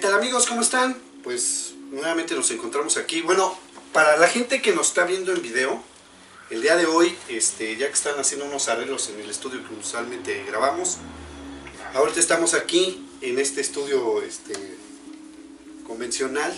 tal amigos? ¿Cómo están? Pues nuevamente nos encontramos aquí. Bueno, para la gente que nos está viendo en video, el día de hoy, ya que están haciendo unos arreglos en el estudio que usualmente grabamos, ahorita estamos aquí en este estudio convencional,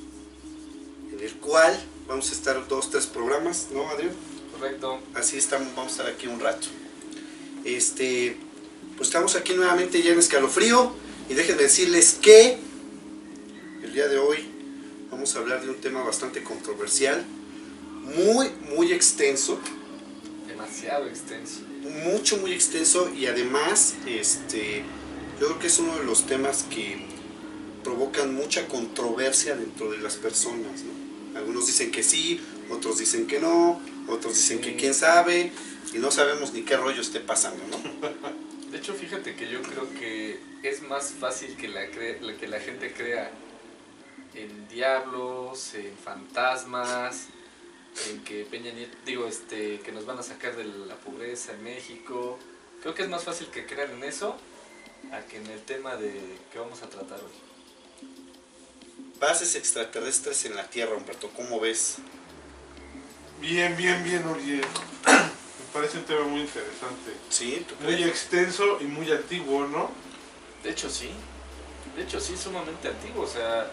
en el cual vamos a estar 2-3 programas, ¿no, Adrián? Correcto. Así estamos, vamos a estar aquí un rato. Pues estamos aquí nuevamente ya en Escalofrío, y déjenme decirles que el día de hoy vamos a hablar de un tema bastante controversial, muy extenso. Demasiado extenso. Muy extenso, y además yo creo que es uno de los temas que provocan mucha controversia dentro de las personas, ¿no? Algunos dicen que sí, otros dicen que no, otros dicen que quién sabe, y no sabemos ni qué rollo esté pasando, ¿no? De hecho, fíjate que yo creo que es más fácil que la gente crea en diablos, en fantasmas, en que Peña Nieto, que nos van a sacar de la pobreza en México. Creo que es más fácil que crean en eso a que en el tema que vamos a tratar hoy. Bases extraterrestres en la Tierra, Humberto, ¿cómo ves? Bien, Uriel. Me parece un tema muy interesante. Sí, ¿tú muy crees? extenso y muy antiguo, ¿no? De hecho, sí, sumamente antiguo. O sea,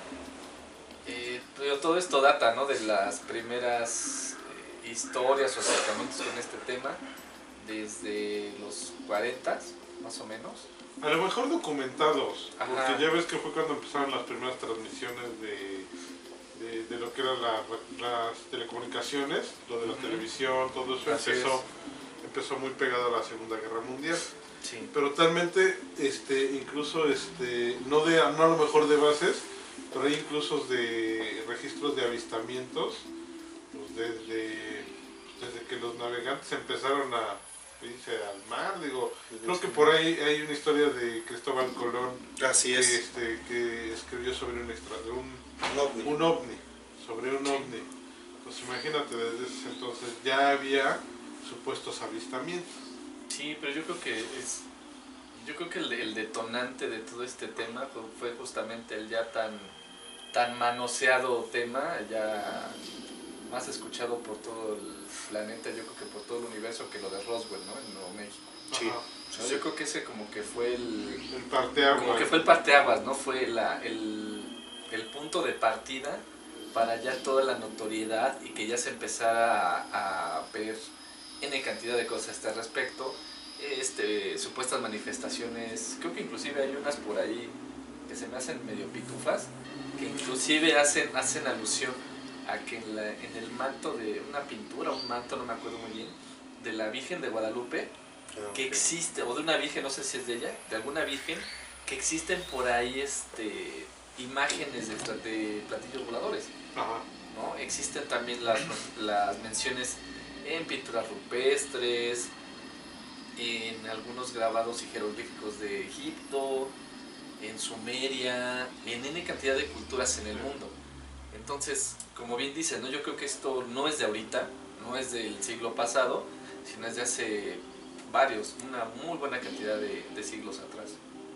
todo esto data, ¿no?, de las primeras historias o acercamientos con este tema, desde los 40, más o menos. A lo mejor documentados, Ajá. porque ya ves que fue cuando empezaron las primeras transmisiones de lo que eran las telecomunicaciones, lo de la televisión, todo eso empezó muy pegado a la Segunda Guerra Mundial. Sí. Pero talmente, incluso, no a lo mejor de bases, pero hay incluso de registros de avistamientos, pues desde que los navegantes empezaron a irse al mar, creo que por ahí hay una historia de Cristóbal Colón. Así es. Que escribió sobre un ovni. Sobre un ovni. Pues imagínate, desde ese entonces ya había supuestos avistamientos. Sí, pero yo creo que el detonante de todo este tema fue justamente el ya tan manoseado tema, ya más escuchado por todo el planeta, yo creo que por todo el universo, que lo de Roswell, ¿no?, en Nuevo México. Sí. Entonces, yo creo que ese como que fue el parteaguas. Como que fue el parteaguas, ¿no? Fue el punto de partida para ya toda la notoriedad y que ya se empezara a ver N cantidad de cosas al respecto. Supuestas manifestaciones, creo que inclusive hay unas por ahí que se me hacen medio pitufas, que inclusive hacen alusión a que en el manto de una pintura, un manto, no me acuerdo muy bien, de la Virgen de Guadalupe, que existe, o de una virgen, no sé si es de ella, de alguna virgen, que existen por ahí imágenes de platillos voladores. Ajá. ¿No? Existen también las menciones en pinturas rupestres, en algunos grabados y jeroglíficos de Egipto, en Sumeria, en N cantidad de culturas en el mundo. Entonces, como bien dices, ¿no?, yo creo que esto no es de ahorita, no es del siglo pasado, sino es de hace una muy buena cantidad de siglos atrás.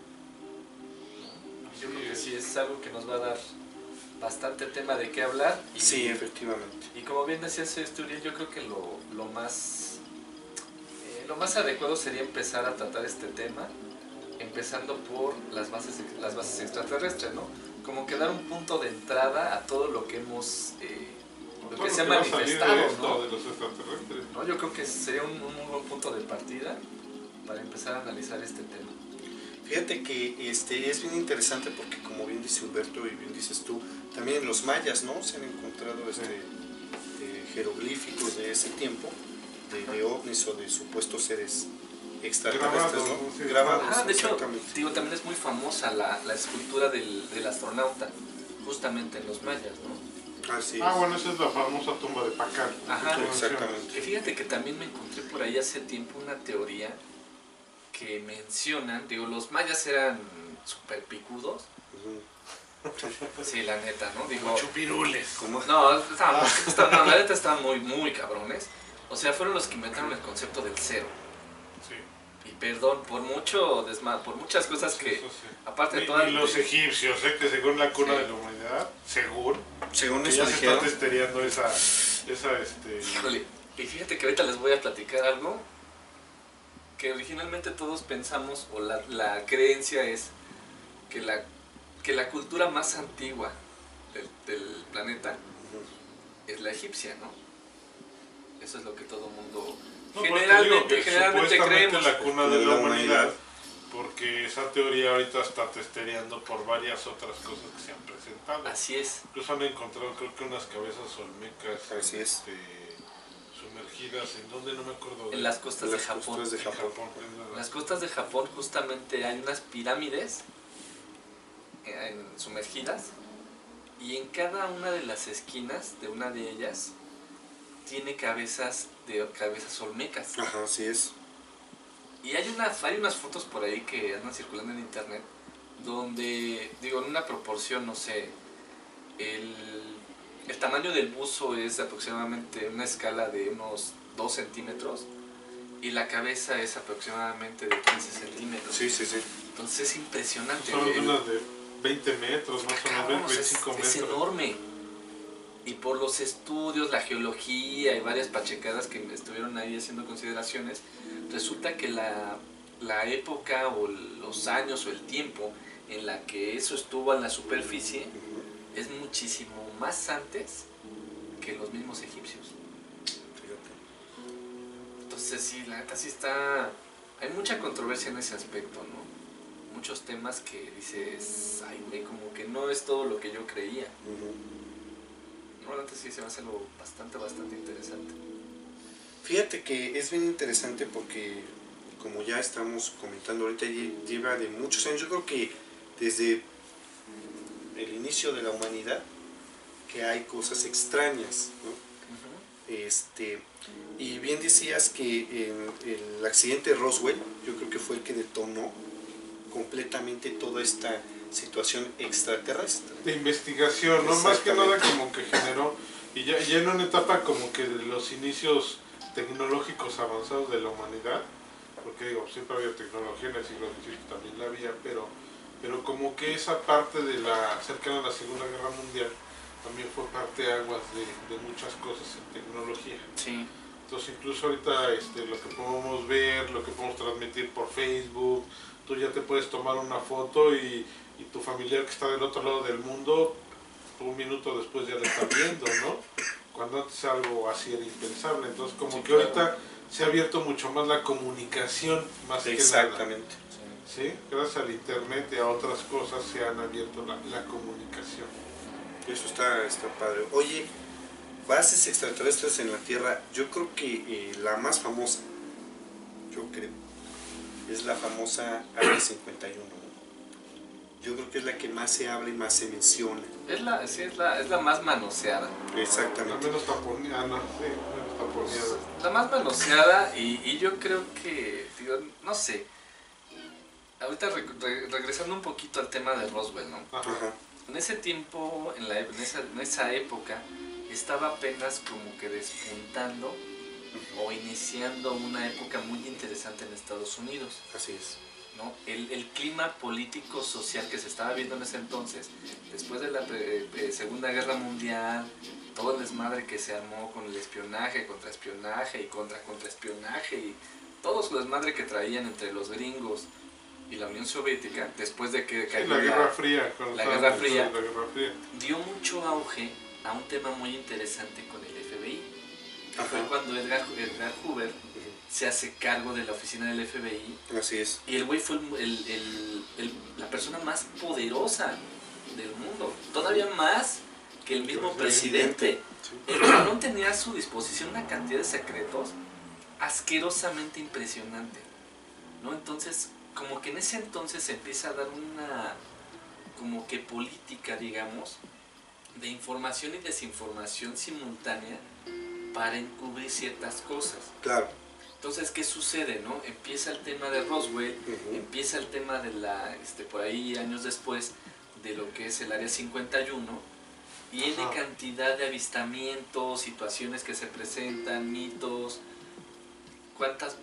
Yo creo que sí es algo que nos va a dar bastante tema de qué hablar. Sí, efectivamente. Y como bien decías, Uriel, yo creo que lo más adecuado sería empezar a tratar este tema, empezando por las bases extraterrestres, ¿no? Como que dar un punto de entrada a todo lo que hemos... lo que se ha manifestado, ¿no? De los extraterrestres. ¿No? Yo creo que sería un muy buen punto de partida para empezar a analizar este tema. Fíjate que es bien interesante porque, como bien dice Humberto y bien dices tú, también en los mayas, ¿no?, se han encontrado jeroglíficos de ese tiempo, de ovnis o de supuestos seres extraterrestres, ¿no? Grabados, de hecho, exactamente. también es muy famosa la escultura del astronauta, justamente en los mayas, ¿no? Así es. Bueno, esa es la famosa tumba de Pacal. Ajá, exactamente. Que fíjate que también me encontré por ahí hace tiempo una teoría que mencionan, los mayas eran súper picudos. Sí, la neta, ¿no? Como chupirules. No, la neta estaban muy cabrones. O sea, fueron los que inventaron el concepto del cero. Sí. Y perdón, por muchas cosas que, Eso sí. aparte de todas... Y los egipcios, que según la cuna Sí. de la humanidad, según que eso ya ya se se está está testereando esa Híjole, y fíjate que ahorita les voy a platicar algo que originalmente todos pensamos, o la creencia es que la cultura más antigua del planeta es la egipcia, ¿no? Eso es lo que todo mundo generalmente supuestamente creemos. la cuna de De la la humanidad, humanidad. porque esa teoría ahorita está testereando por varias otras cosas que se han presentado. Así es. Incluso han encontrado, creo que unas cabezas olmecas Así es. sumergidas en donde no me acuerdo. En las costas de Japón. costas de En Japón. En las costas de Japón justamente hay unas pirámides sumergidas, y en cada una de las esquinas de una de ellas tiene cabezas olmecas. Ajá, así es. Y hay unas fotos por ahí que andan circulando en internet donde, digo, en una proporción, no sé, el tamaño del buzo es aproximadamente una escala de unos 2 centímetros y la cabeza es aproximadamente de 15 centímetros. Sí, sí, sí. Entonces es impresionante. Son unas de 20 metros, más o Cabrón, menos, 25 metros. es enorme. Y por los estudios, la geología y varias pachecadas que estuvieron ahí haciendo consideraciones, resulta que la época o los años o el tiempo en la que eso estuvo en la superficie es muchísimo más antes que los mismos egipcios. Fíjate. Entonces sí, la neta sí está... Hay mucha controversia en ese aspecto, ¿no? Muchos temas que dices, ay güey, como que no es todo lo que yo creía. No, la neta sí se me hace algo bastante interesante. Fíjate que es bien interesante porque, como ya estamos comentando ahorita, lleva de muchos años, yo creo que desde el inicio de la humanidad, que hay cosas extrañas, ¿no? Y bien decías que el accidente de Roswell, yo creo que fue el que detonó completamente toda esta situación extraterrestre. De investigación, ¿no? Más que nada como que generó, y ya en una etapa como que de los inicios tecnológicos avanzados de la humanidad, porque digo, siempre había tecnología, en el siglo XVIII también la había, pero como que esa parte de cercana a la Segunda Guerra Mundial también fue parte aguas de muchas cosas en tecnología. Sí. Entonces incluso ahorita lo que podemos ver, lo que podemos transmitir por Facebook, tú ya te puedes tomar una foto y tu familiar que está del otro lado del mundo, un minuto después ya la está viendo, ¿no? Cuando antes algo así era impensable. Entonces como Sí, que ahorita se ha abierto mucho más la comunicación, más que nada. Exactamente. ¿Sí? Gracias al internet y a otras cosas se han abierto la comunicación. Eso está padre. Oye, bases extraterrestres en la Tierra, yo creo que la más famosa, es la famosa Área 51. Yo creo que es la que más se habla y más se menciona. Es la más manoseada. Exactamente. Menos taponeada, sí, menos taponeada. La más manoseada y yo creo que, digo, no sé. Ahorita regresando un poquito al tema de Roswell, ¿no? Ajá. En ese tiempo, en esa época, estaba apenas como que despuntando o iniciando una época muy interesante en Estados Unidos, Así es. ¿no? El clima político social que se estaba viendo en ese entonces, después de la Segunda Guerra Mundial, todo el desmadre que se armó con el espionaje, contraespionaje y contraespionaje y todo su desmadre que traían entre los gringos y la Unión Soviética, después de que cayó la Guerra Fría, dio mucho auge a un tema muy interesante con el FBI. Ajá. Fue cuando Edgar Hoover se hace cargo de la oficina del FBI. Así es. Y el güey fue la persona más poderosa del mundo. Todavía más que el mismo presidente. Sí. El cabrón tenía a su disposición una cantidad de secretos asquerosamente impresionante, ¿no? Entonces, como que en ese entonces se empieza a dar una como que política, digamos, de información y desinformación simultánea para encubrir ciertas cosas. Claro. Entonces, ¿qué sucede, no? Empieza el tema de Roswell, empieza el tema de por ahí años después, de lo que es el Área 51, y viene cantidad de avistamientos, situaciones que se presentan, mitos,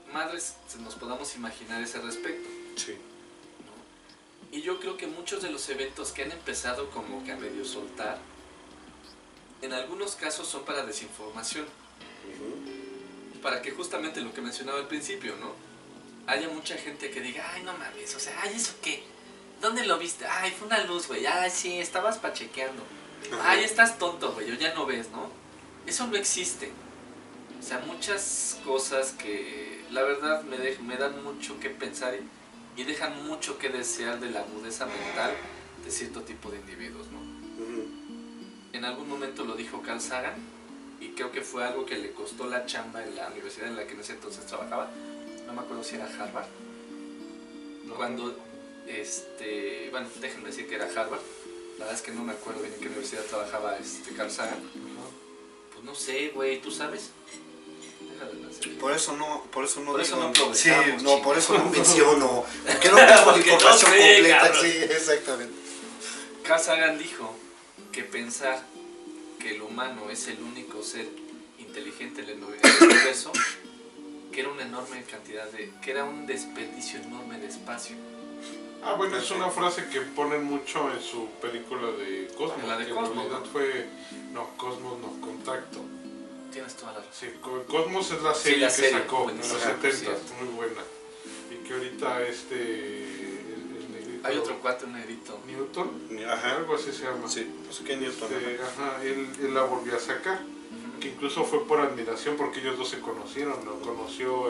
madres nos podamos imaginar ese respecto. Sí. Y yo creo que muchos de los eventos que han empezado como que a medio soltar, en algunos casos son para desinformación. Para que justamente lo que mencionaba al principio, ¿no? Haya mucha gente que diga, ay, no mames, o sea, ay, ¿eso qué? ¿Dónde lo viste? Ay, fue una luz, güey. Ay, sí, estabas pachequeando. Ay, estás tonto, güey, o ya no ves, ¿no? Eso no existe. O sea, muchas cosas que la verdad me dan mucho que pensar y dejan mucho que desear de la agudeza mental de cierto tipo de individuos, ¿no? En algún momento lo dijo Carl Sagan, y creo que fue algo que le costó la chamba en la universidad en la que en ese entonces trabajaba. No me acuerdo si era Harvard. Cuando, bueno, déjenme decir que era Harvard. La verdad es que no me acuerdo bien en qué universidad trabajaba Carl Sagan. Pues no sé, güey, ¿tú sabes? Por eso no progresamos, sí, no, por eso no menciono. Porque no tengo la información completa. Cabrón. Sí, exactamente. Carl Sagan dijo que pensar que el humano es el único ser inteligente en el universo, que era una enorme cantidad que era un desperdicio enorme de espacio. Ah, bueno, es una frase que ponen mucho en su película de Cosmos. La de que Cosmos, en realidad ¿no? fue, no, Cosmos no, Contacto. Tienes toda la razón. Sí, Cosmos es la serie la que serie, sacó en los buenísima, 70, cierto. muy buena. Y que ahorita el negrito, Hay otro cuate, un negrito. Newton, Ajá. algo así se llama. Sí, no sé qué Newton. Ajá, él la volvió a sacar. Que incluso fue por admiración porque ellos dos se conocieron, lo conoció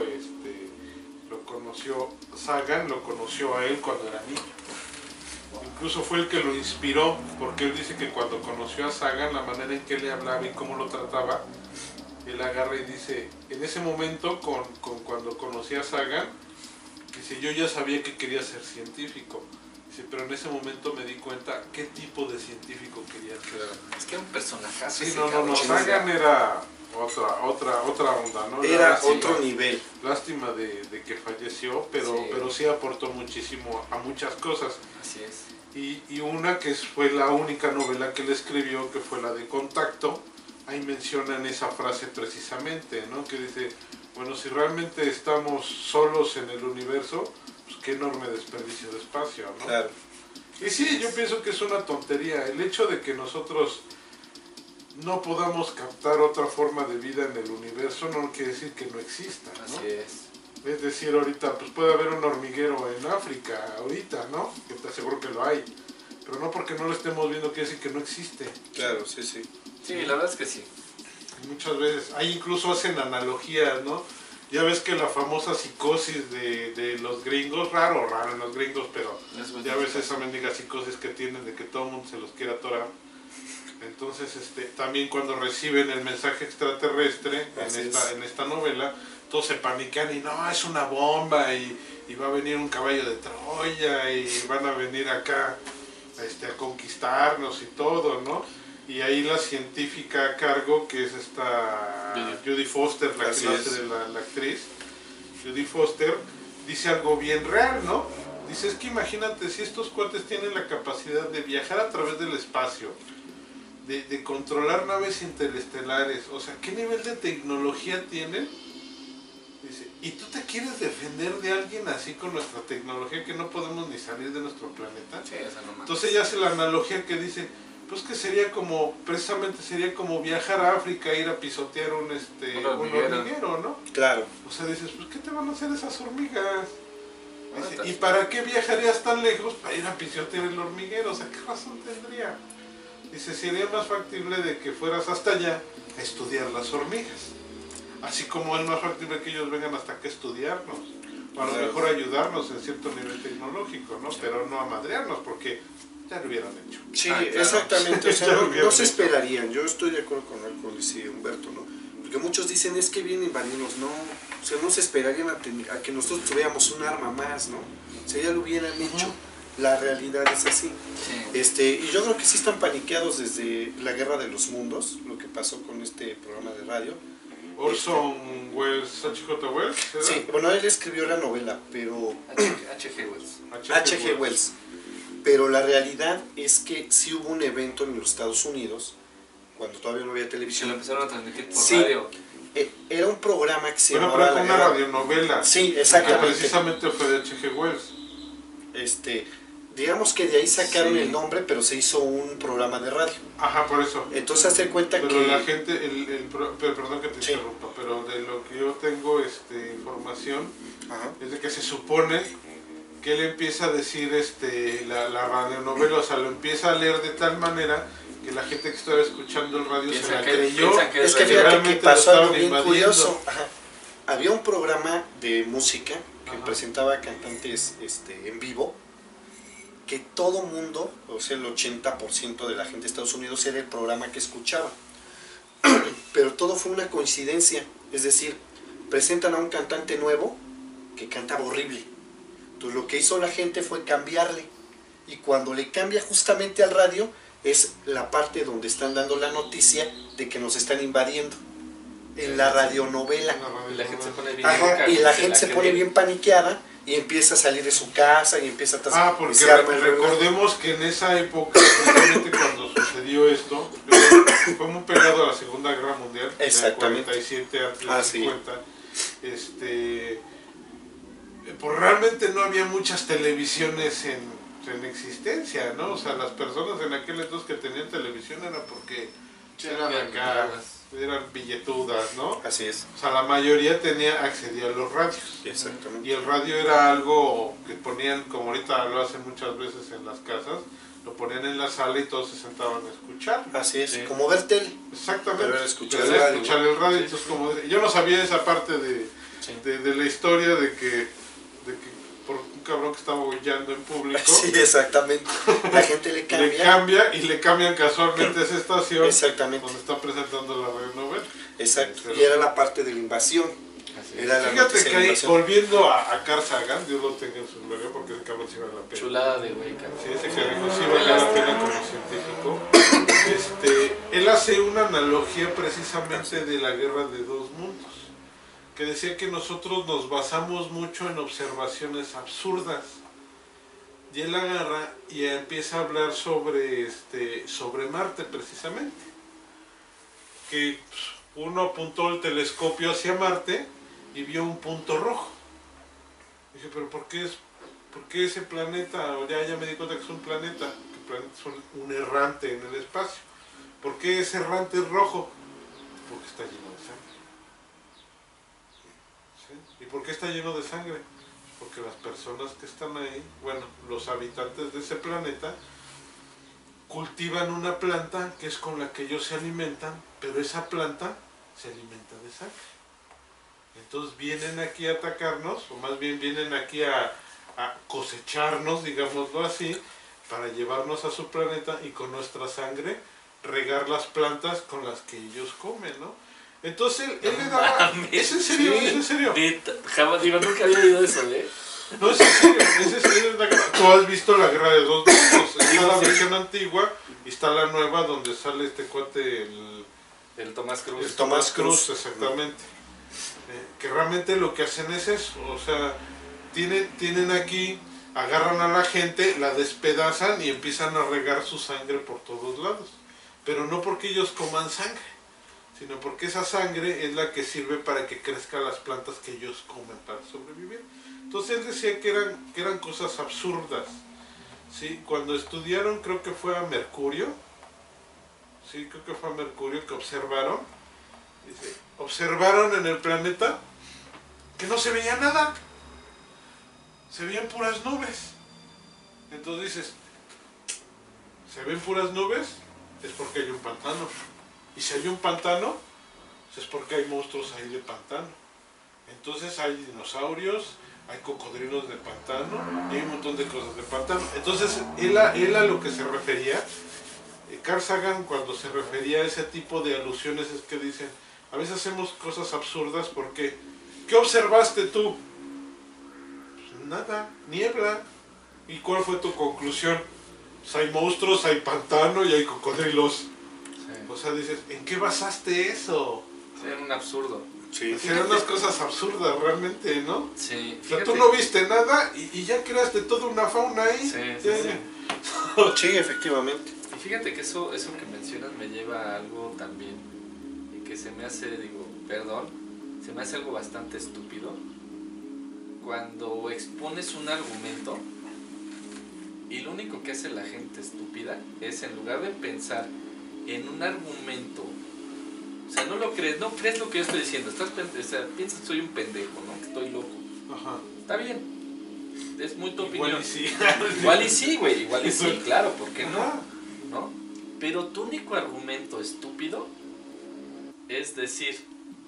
Sagan, lo conoció a él cuando era niño. Incluso fue el que lo inspiró, porque él dice que cuando conoció a Sagan, la manera en que él le hablaba y cómo lo trataba, él agarra y dice, en ese momento, cuando conocí a Sagan, dice, yo ya sabía que quería ser científico. Dice, pero en ese momento me di cuenta qué tipo de científico quería ser. Es que era un personajazo. Sí, ese no, cabrón. Sagan era otra onda, ¿no? Era otro nivel. Lástima de que falleció, pero sí aportó muchísimo a muchas cosas. Así es. Y una que fue la única novela que él escribió, que fue la de Contacto, ahí mencionan esa frase precisamente, ¿no? Que dice, bueno, si realmente estamos solos en el universo, pues qué enorme desperdicio de espacio, ¿no? Claro. Y sí, yo pienso que es una tontería. El hecho de que nosotros no podamos captar otra forma de vida en el universo no quiere decir que no exista, ¿no? Así es. Es decir, ahorita pues puede haber un hormiguero en África, ahorita, ¿no? Que te aseguro que lo hay. Pero no porque no lo estemos viendo quiere decir que no existe. Claro, sí, sí. Sí, la verdad es que sí. Muchas veces, ahí incluso hacen analogías, ¿no? Ya ves que la famosa psicosis de los gringos, raro en los gringos, pero ya ves esa mendiga psicosis que tienen de que todo el mundo se los quiere atorar. Entonces, también cuando reciben el mensaje extraterrestre en esta novela, todos se panican y no, es una bomba y va a venir un caballo de Troya y van a venir acá a conquistarnos y todo, ¿no? Y ahí la científica a cargo, que es esta Judy Foster, la que hace de la actriz, Judy Foster, dice algo bien real, ¿no? Dice, es que imagínate si estos cuates tienen la capacidad de viajar a través del espacio, de controlar naves interestelares, o sea, ¿qué nivel de tecnología tienen? Dice, ¿y tú te quieres defender de alguien así con nuestra tecnología que no podemos ni salir de nuestro planeta? Sí, esa no más. Entonces ella hace la analogía que dice, pues que precisamente sería como viajar a África e ir a pisotear un hormiguero, ¿no? Claro. O sea, dices, pues ¿qué te van a hacer esas hormigas? Dice, ¿y para qué viajarías tan lejos para ir a pisotear el hormiguero? O sea, ¿qué razón tendría? Dice, sería más factible de que fueras hasta allá a estudiar las hormigas. Así como es más factible que ellos vengan hasta acá a estudiarnos. O a lo mejor ayudarnos en cierto nivel tecnológico, ¿no? Pero no a madrearnos, porque ya lo hubieran hecho. Sí, claro. exactamente. O sea, Ya lo no hubieran se hecho. esperarían. Yo estoy de acuerdo con él, como dice Humberto, ¿no? Porque muchos dicen, es que vienen invadirnos. No, o sea, no se esperarían a que nosotros tuviéramos un arma más, ¿no? O sea, ya lo hubieran hecho. La realidad es así. Sí. Y yo creo que sí están paniqueados desde la Guerra de los Mundos, lo que pasó con este programa de radio. Orson Welles, H.J. Wells, ¿verdad? Sí, bueno, él escribió la novela, pero H.G. Wells. H.G. Wells. Pero la realidad es que sí hubo un evento en los Estados Unidos, cuando todavía no había Se lo televisión, empezaron a transmitir por Sí. radio. Era un programa que se Bueno, llamaba pero La fue una Guerra. radionovela. Sí, Que exactamente. precisamente fue de H.G. Wells. Digamos que de ahí sacaron Sí. el nombre, pero se hizo un programa de radio. Ajá, por eso. Entonces hace cuenta Pero que... la gente, pero perdón que te Sí. interrumpa, pero de lo que yo tengo información Ajá. es de que se supone que él empieza a decir la radionovela, o sea, lo empieza a leer de tal manera que la gente que estaba escuchando el radio se la creyó. Es que que fíjate que realmente lo pasó algo estaban bien invadiendo. curioso. Ajá. Había un programa de música que Ajá. presentaba cantantes en vivo, que todo mundo, o sea, el 80% de la gente de Estados Unidos era el programa que escuchaba. Pero todo fue una coincidencia, es decir, presentan a un cantante nuevo que cantaba horrible. Entonces lo que hizo la gente fue cambiarle, y cuando le cambia justamente al radio es la parte donde están dando la noticia de que nos están invadiendo en la radionovela. Y la gente se pone bien Ajá, loca, y la se gente la se cree. pone bien paniqueada y empieza a salir de su casa y empieza a... Porque se arma el relajo. recordemos que en esa época, precisamente cuando sucedió esto, fue muy pegado a la Segunda Guerra Mundial, en el Exactamente. 47 antes del Ah, sí. 50. Pues realmente no había muchas televisiones en existencia, ¿no? O sea, las personas en aquel entonces que tenían televisión era porque eran acá, eran billetudas, ¿no? Así es. O sea, la mayoría accedía a los radios. Exactamente. Y el radio era algo que ponían, como ahorita lo hacen muchas veces en las casas, lo ponían en la sala y todos se sentaban a escuchar. Así es, Sí. como ver tele. Exactamente. Pero era escuchar Pero el era radio, escuchar ¿no? el radio. Sí, Entonces, sí. como yo no sabía esa parte Sí. de la historia de que por un cabrón que estaba bollando en público, Sí, exactamente. La gente le cambia. le cambia y le cambian casualmente esa estación Exactamente. donde está presentando la radionovela. Exacto. Pero- Y era la parte de la invasión. Así es. Era la Fíjate noticia que de la ahí, invasión. volviendo a Carl Sagan, Dios lo tenga en su gloria porque ese cabrón sí vale la pena. Chulada de güey, cabrón. Sí, ese carajo sí vale la pena como científico. Él hace una analogía precisamente de la guerra de dos mundos, que decía que nosotros nos basamos mucho en observaciones absurdas. Y él agarra y empieza a hablar sobre Marte precisamente. Que uno apuntó el telescopio hacia Marte y vio un punto rojo. Dije, pero ¿por qué ese planeta? Ya me di cuenta que es un planeta, que el planeta es un errante en el espacio. ¿Por qué ese errante es rojo? Porque está lleno de sangre. ¿Sí? ¿Y por qué está lleno de sangre? Porque las personas que están ahí, bueno, los habitantes de ese planeta, cultivan una planta que es con la que ellos se alimentan, pero esa planta se alimenta de sangre. Entonces vienen aquí a atacarnos, o más bien vienen aquí a cosecharnos, digámoslo así, para llevarnos a su planeta y con nuestra sangre regar las plantas con las que ellos comen, ¿no? Entonces él le daba... ¿Es en serio? Sí. ¿Es en serio? Jamás, digo, nunca había oído eso, ¿eh? No, es en serio, es la guerra. Tú has visto la guerra de dos mundos. Está la versión antigua y está la nueva donde sale este cuate, El Tomás Cruz. El Tomás Cruz. exactamente. Que realmente lo que hacen es eso. O sea, tienen aquí, agarran a la gente, la despedazan y empiezan a regar su sangre por todos lados. Pero no porque ellos coman sangre, sino porque esa sangre es la que sirve para que crezcan las plantas que ellos comen para sobrevivir. Entonces él decía que eran cosas absurdas. ¿Sí? Cuando estudiaron, creo que fue a Mercurio, que observaron, dice, observaron en el planeta que no se veía nada, se veían puras nubes. Entonces dices, se ven puras nubes, es porque hay un pantano. Y si hay un pantano, es porque hay monstruos ahí de pantano. Entonces hay dinosaurios, hay cocodrilos de pantano, y hay un montón de cosas de pantano. Entonces él a lo que se refería, Carl Sagan, cuando se refería a ese tipo de alusiones, es que dicen, a veces hacemos cosas absurdas porque, ¿qué observaste tú? Pues nada, niebla. ¿Y cuál fue tu conclusión? Pues hay monstruos, hay pantano y hay cocodrilos. Sí. O sea, dices, ¿en qué basaste eso? Sí, era un absurdo. Sí. Eran unas cosas absurdas realmente, ¿no? Sí, O sea, tú no viste nada y ya creaste toda una fauna ahí. Sí, sí, Ya, sí. ya. Sí, efectivamente. Y fíjate que eso que mencionas me lleva a algo también y que se me hace, digo, perdón, se me hace algo bastante estúpido cuando expones un argumento y lo único que hace la gente estúpida es, en lugar de pensar en un argumento, o sea, no crees lo que yo estoy diciendo, piensas que soy un pendejo, ¿no? Que estoy loco. Ajá. Está bien, es muy tu Igual opinión. y sí. Igual y sí, güey, igual y sí, claro, ¿por qué no? Ajá. ¿No? Pero tu único argumento estúpido es decir,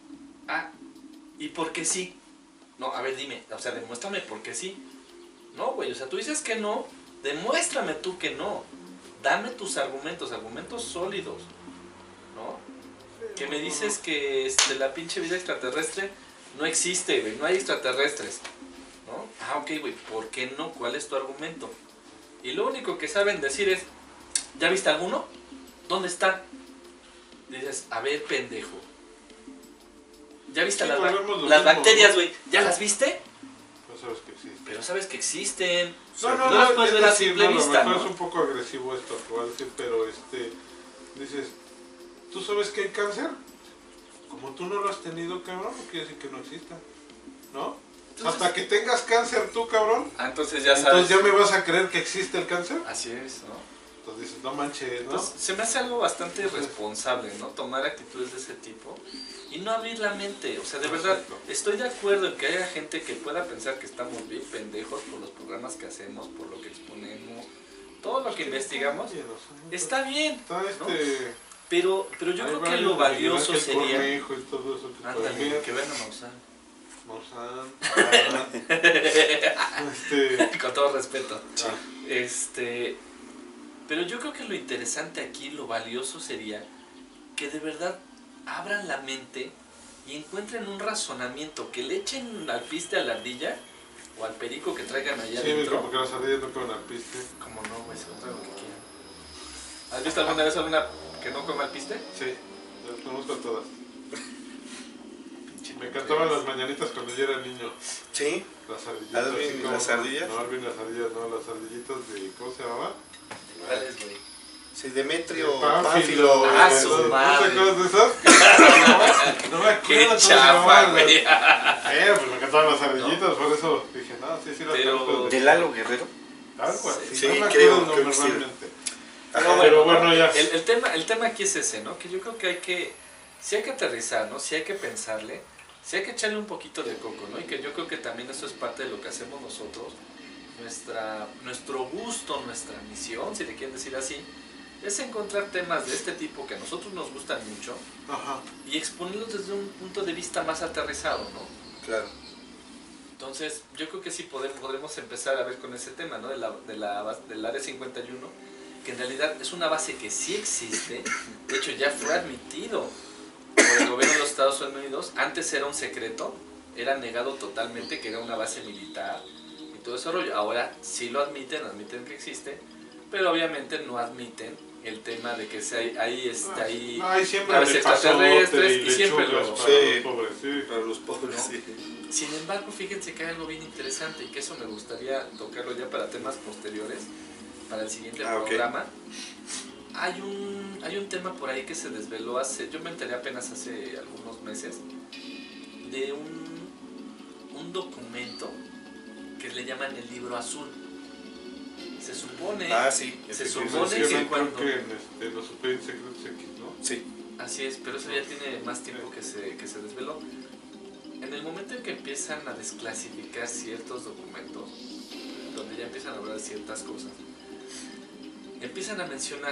¿y por qué sí? No, a ver, dime, o sea, demuéstrame por qué sí. No, güey, o sea, tú dices que no, demuéstrame tú que no. Dame tus argumentos sólidos, ¿no? Que me dices que la pinche vida extraterrestre no existe, güey, no hay extraterrestres, ¿no? Ok, güey, ¿por qué no? ¿Cuál es tu argumento? Y lo único que saben decir es, ¿ya viste alguno? ¿Dónde está? Dices, a ver, pendejo. ¿Ya viste Sí, las bacterias, güey? ¿Ya las viste? No sabes que existe. Pero sabes que existen. No las puedes ver a simple no, vista, a lo mejor ¿no? es un poco agresivo esto que voy a decir, pero dices, ¿tú sabes que hay cáncer? Como tú no lo has tenido, cabrón, no quiere decir que no exista, ¿no? Entonces, hasta que tengas cáncer tú, cabrón, entonces ya sabes. entonces ya me vas a creer que existe el cáncer. Así es, ¿no? Entonces dices, no manches, ¿no? Entonces, se me hace algo bastante irresponsable, ¿no? Tomar actitudes de ese tipo y no abrir la mente. O sea, de verdad, estoy de acuerdo en que haya gente que pueda pensar que estamos bien pendejos por los programas que hacemos, por lo que exponemos, todo lo que investigamos. Está bien, Está ¿no? Pero yo creo que lo valioso sería... Y todo eso que Ándale, que vean a Maussan. Con todo respeto. Pero yo creo que lo interesante aquí, lo valioso sería que de verdad abran la mente y encuentren un razonamiento, que le echen al piste a la ardilla o al perico que traigan allá adentro. Sí, porque las ardillas no comen al piste. Como no, güey, se traen lo que quieran. ¿Has visto alguna vez alguna que no coma al piste? Sí, las conozco todas. Me cantaban las mañanitas cuando yo era niño. ¿Sí? Las ardillitas. ¿Alvin y las ardillas? No, Alvin y las ardillas, no, las ardillitas de... ¿Cómo se llamaba? ¿Cuáles, güey? Sí, Demetrio, Pánfilo. Ah, su ¿No madre. te acuerdas de esas? No me acuerdo ¡Qué cómo se chafa, llamaban. güey! Pues me cantaban las ardillitas, por eso dije, no, sí, las Pero- conozco. ¿De Lalo Guerrero? Algo así, Sí, no me creo acuerdo que sí. normalmente. Pero bueno, ya. El tema aquí es ese, ¿no? Que yo creo que sí hay que aterrizar, ¿no? Sí hay que pensarle, sí hay que echarle un poquito de coco, ¿no? Y que yo creo que también eso es parte de lo que hacemos nosotros. Nuestro gusto, nuestra misión, si le quieren decir así, es encontrar temas de este tipo que a nosotros nos gustan mucho. Ajá. Y exponerlos desde un punto de vista más aterrizado, ¿no? Claro. Entonces, yo creo que sí podremos empezar a ver con ese tema, ¿no? Del Área 51, que en realidad es una base que sí existe, de hecho ya fue admitido por el gobierno de los Estados Unidos, antes era un secreto, era negado totalmente que era una base militar y todo ese rollo, ahora sí lo admiten que existe, pero obviamente no admiten el tema de que hay siempre naves extraterrestres y siempre lechugas lo... para Sí. los pobres, sí. Para los pobres, ¿No? sí. Sin embargo, fíjense que hay algo bien interesante y que eso me gustaría tocarlo ya para temas posteriores, para el siguiente programa. Hay un tema por ahí que se desveló yo me enteré apenas hace algunos meses, de un documento que le llaman el libro azul. Se supone, Sí. se Sí, supone sí, que cuando... creo que en los Superior Secrets X, ¿no? Sí. Así es, pero eso ya tiene más tiempo que se desveló. En el momento en que empiezan a desclasificar ciertos documentos, donde ya empiezan a hablar de ciertas cosas, empiezan a mencionar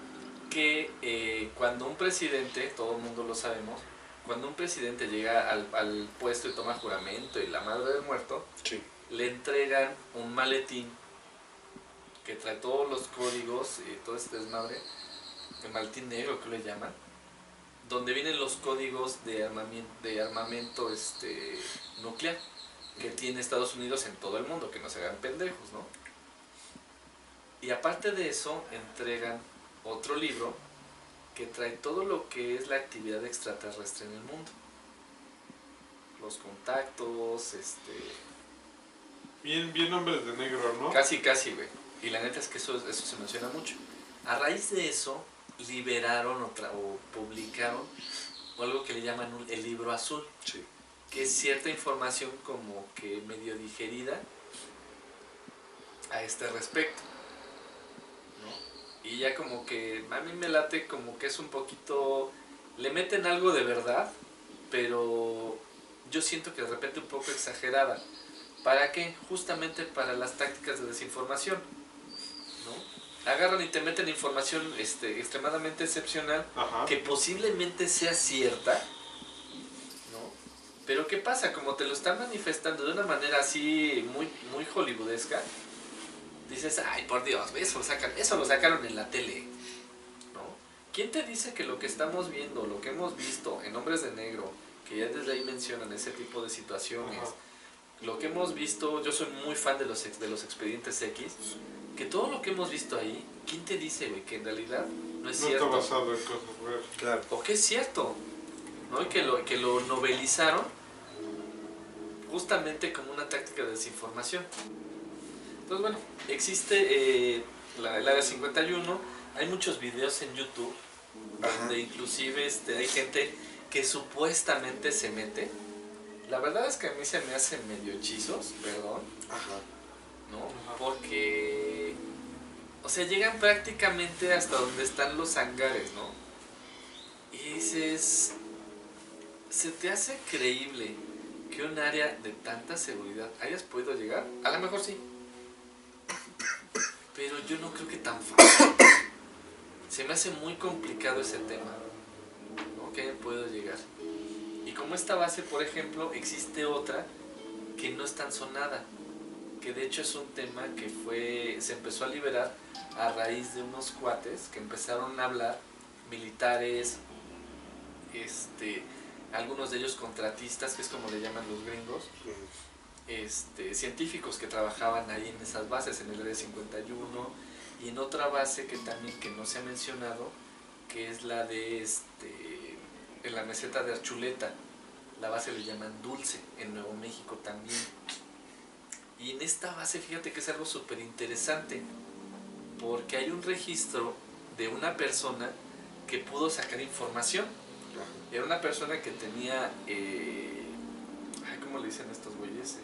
que cuando un presidente, todo el mundo lo sabemos, cuando un presidente llega al puesto y toma juramento y la madre del muerto, Sí. le entregan un maletín que trae todos los códigos y todo este desmadre, el maletín negro que le llaman, donde vienen los códigos de armamento nuclear que tiene Estados Unidos en todo el mundo, que no se hagan pendejos, ¿no? Y aparte de eso, entregan otro libro que trae todo lo que es la actividad extraterrestre en el mundo. Los contactos, Bien hombres de negro, ¿no? Casi, güey. Y la neta es que eso se menciona mucho. A raíz de eso, liberaron o publicaron o algo que le llaman el libro azul, Sí. que es cierta información como que medio digerida a este respecto, ¿no? Y ya como que a mí me late como que es un poquito, le meten algo de verdad, pero yo siento que de repente un poco exagerada. ¿Para qué? Justamente para las tácticas de desinformación, ¿no? Agarran y te meten información extremadamente excepcional, Ajá. que posiblemente sea cierta, ¿no? Pero ¿qué pasa? Como te lo están manifestando de una manera así muy, muy hollywoodesca, dices, ay, por Dios, eso lo sacaron en la tele, ¿no? ¿Quién te dice que lo que estamos viendo, lo que hemos visto en Hombres de Negro, que ya desde ahí mencionan ese tipo de situaciones, Ajá. lo que hemos visto, yo soy muy fan de los expedientes X, que todo lo que hemos visto ahí, ¿quién te dice, güey, que en realidad no es No cierto? está basado en cosas reales. Claro. O que es cierto, ¿no? Y que lo novelizaron justamente como una táctica de desinformación. Entonces, bueno, existe el Área 51, hay muchos videos en YouTube, donde inclusive hay gente que supuestamente se mete. La verdad es que a mí se me hacen medio hechizos, perdón, Ajá. ¿no? Porque, o sea, llegan prácticamente hasta donde están los hangares, ¿no? Y dices, ¿se te hace creíble que un área de tanta seguridad hayas podido llegar? A lo mejor sí, pero yo no creo que tan fácil. Se me hace muy complicado ese tema, ¿no? Que hayan podido llegar. Y como esta base, por ejemplo, existe otra que no es tan sonada, que de hecho es un tema que se empezó a liberar a raíz de unos cuates que empezaron a hablar, militares, algunos de ellos contratistas, que es como le llaman los gringos, científicos que trabajaban ahí en esas bases, en el Área 51 y en otra base que también que no se ha mencionado, que es la de en la meseta de Archuleta. La base le llaman Dulce, en Nuevo México también. Y en esta base, fíjate que es algo súper interesante, porque hay un registro de una persona que pudo sacar información. Era una persona que tenía, ¿cómo le dicen estos güeyes?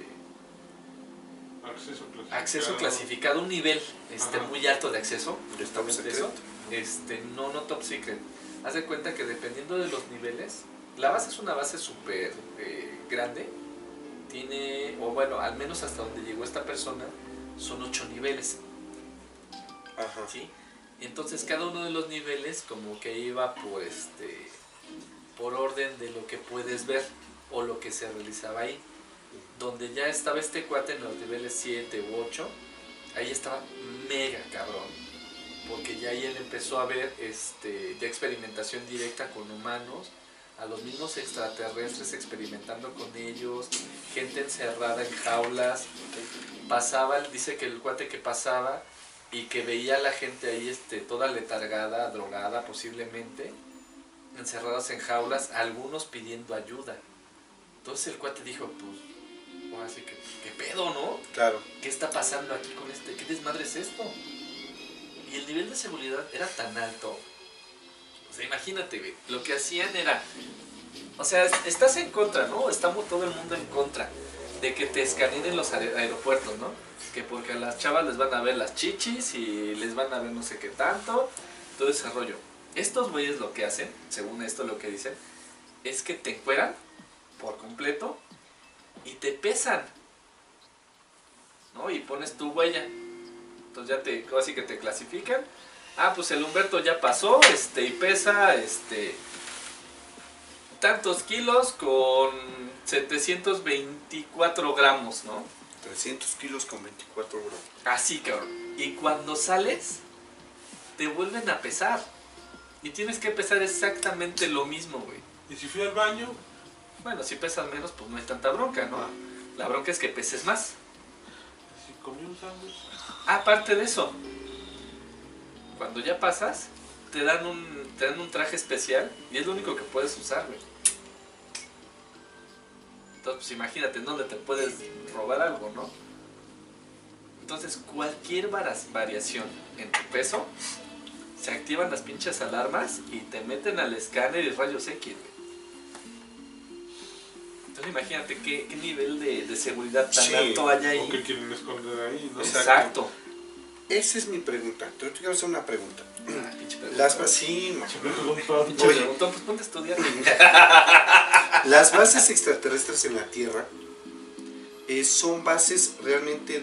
Acceso clasificado, un nivel muy alto de acceso, justamente eso. No top secret. Haz de cuenta que dependiendo de los niveles, la base es una base súper grande, tiene, o bueno, al menos hasta donde llegó esta persona, son 8 niveles. Ajá. ¿Sí? Entonces cada uno de los niveles como que iba por orden de lo que puedes ver o lo que se realizaba ahí. Donde ya estaba este cuate en los niveles 7 u 8, ahí estaba mega cabrón, porque ya ahí él empezó a ver ya experimentación directa con humanos, a los mismos extraterrestres experimentando con ellos, gente encerrada en jaulas. Pasaba, dice que el cuate que pasaba y que veía a la gente ahí toda letargada, drogada posiblemente, encerradas en jaulas, algunos pidiendo ayuda. Entonces el cuate dijo, pues, así que, ¿qué pedo, no? Claro. ¿Qué está pasando aquí con qué desmadre es esto? Y el nivel de seguridad era tan alto. O sea, imagínate, güey, lo que hacían era, o sea, estás en contra, ¿no? Estamos todo el mundo en contra de que te escaneen en los aeropuertos, ¿no? Que porque a las chavas les van a ver las chichis y les van a ver no sé qué tanto, todo ese rollo. Estos güeyes lo que hacen, según esto lo que dicen, es que te encueran por completo y te pesan, ¿no? Y pones tu huella. Entonces ya así que te clasifican. Ah, pues el Humberto ya pasó, y pesa, tantos kilos con 724 gramos, ¿no? 300 kilos con 24 gramos. Así, cabrón. Y cuando sales, te vuelven a pesar. Y tienes que pesar exactamente lo mismo, güey. ¿Y si fui al baño? Bueno, si pesas menos, pues no hay tanta bronca, ¿no? La bronca es que peses más. ¿Si comí un sándwich? Aparte de eso, cuando ya pasas, te dan un traje especial y es lo único que puedes usar, güey. Entonces, pues imagínate en dónde te puedes robar algo, ¿no? Entonces, cualquier variación en tu peso se activan las pinches alarmas y te meten al escáner y rayos X, güey. Entonces imagínate qué nivel de seguridad tan alto hay ahí. O que quieren esconder ahí, ¿no? Exacto. Esa es mi pregunta. Te quiero hacer una pregunta. Pinche pregunta. Sí, Pinche pregunta, pues ponte a estudiar. las bases extraterrestres en la Tierra son bases realmente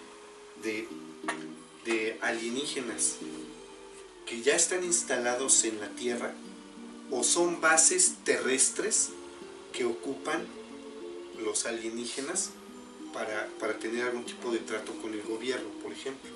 de alienígenas que ya están instalados en la Tierra, o son bases terrestres que ocupan los alienígenas para tener algún tipo de trato con el gobierno, por ejemplo.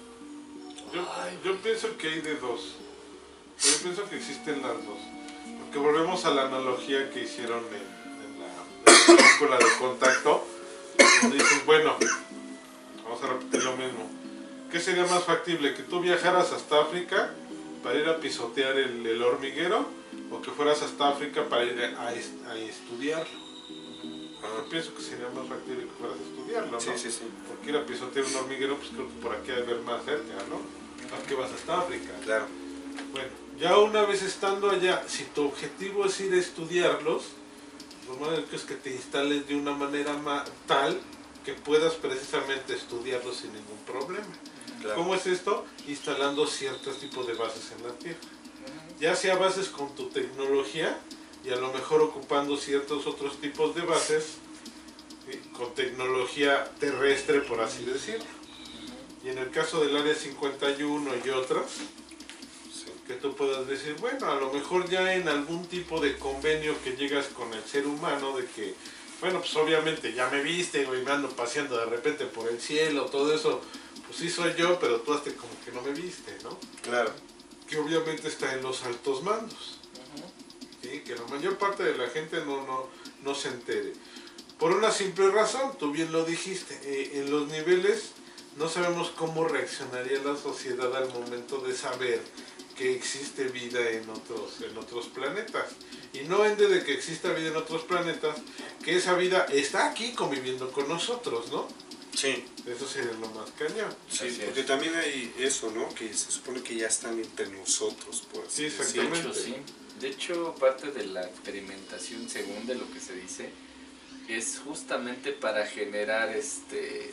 Yo pienso que hay de dos. Yo pienso que existen las dos. Porque volvemos a la analogía que hicieron en la película de Contacto. Donde dices, bueno, vamos a repetir lo mismo. ¿Qué sería más factible? ¿Que tú viajaras hasta África para ir a pisotear el hormiguero? ¿O que fueras hasta África para ir a estudiarlo? Yo pienso que sería más factible que fueras a estudiarlo, ¿no? Sí. Porque ir a pisotear un hormiguero, pues creo que por aquí hay que ver más cerca, ¿no? ¿Para qué vas hasta África? Claro. Bueno, ya una vez estando allá, si tu objetivo es ir a estudiarlos, lo más es que te instales de una manera tal que puedas precisamente estudiarlos sin ningún problema. Claro. ¿Cómo es esto? Instalando ciertos tipos de bases en la Tierra. Ya sea bases con tu tecnología y a lo mejor ocupando ciertos otros tipos de bases con tecnología terrestre, por así decirlo. Y en el caso del Área 51 y otras, que tú puedas decir, bueno, a lo mejor ya en algún tipo de convenio que llegas con el ser humano, de que, bueno, pues obviamente ya me viste, güey, me ando paseando de repente por el cielo, todo eso, pues sí soy yo, pero tú hasta como que no me viste, ¿no? Claro. Que obviamente está en los altos mandos. ¿Sí? Que la mayor parte de la gente no se entere. Por una simple razón, tú bien lo dijiste, en los niveles no sabemos cómo reaccionaría la sociedad al momento de saber que existe vida en otros planetas. Y no ende de que exista vida en otros planetas, que esa vida está aquí conviviendo con nosotros, ¿no? Sí. Eso sería lo más cañón. Sí, porque también hay eso, ¿no? Que se supone que ya están entre nosotros, por así Sí, decirlo. exactamente. De hecho, sí. De hecho, parte de la experimentación, según de lo que se dice, es justamente para generar Fíjate,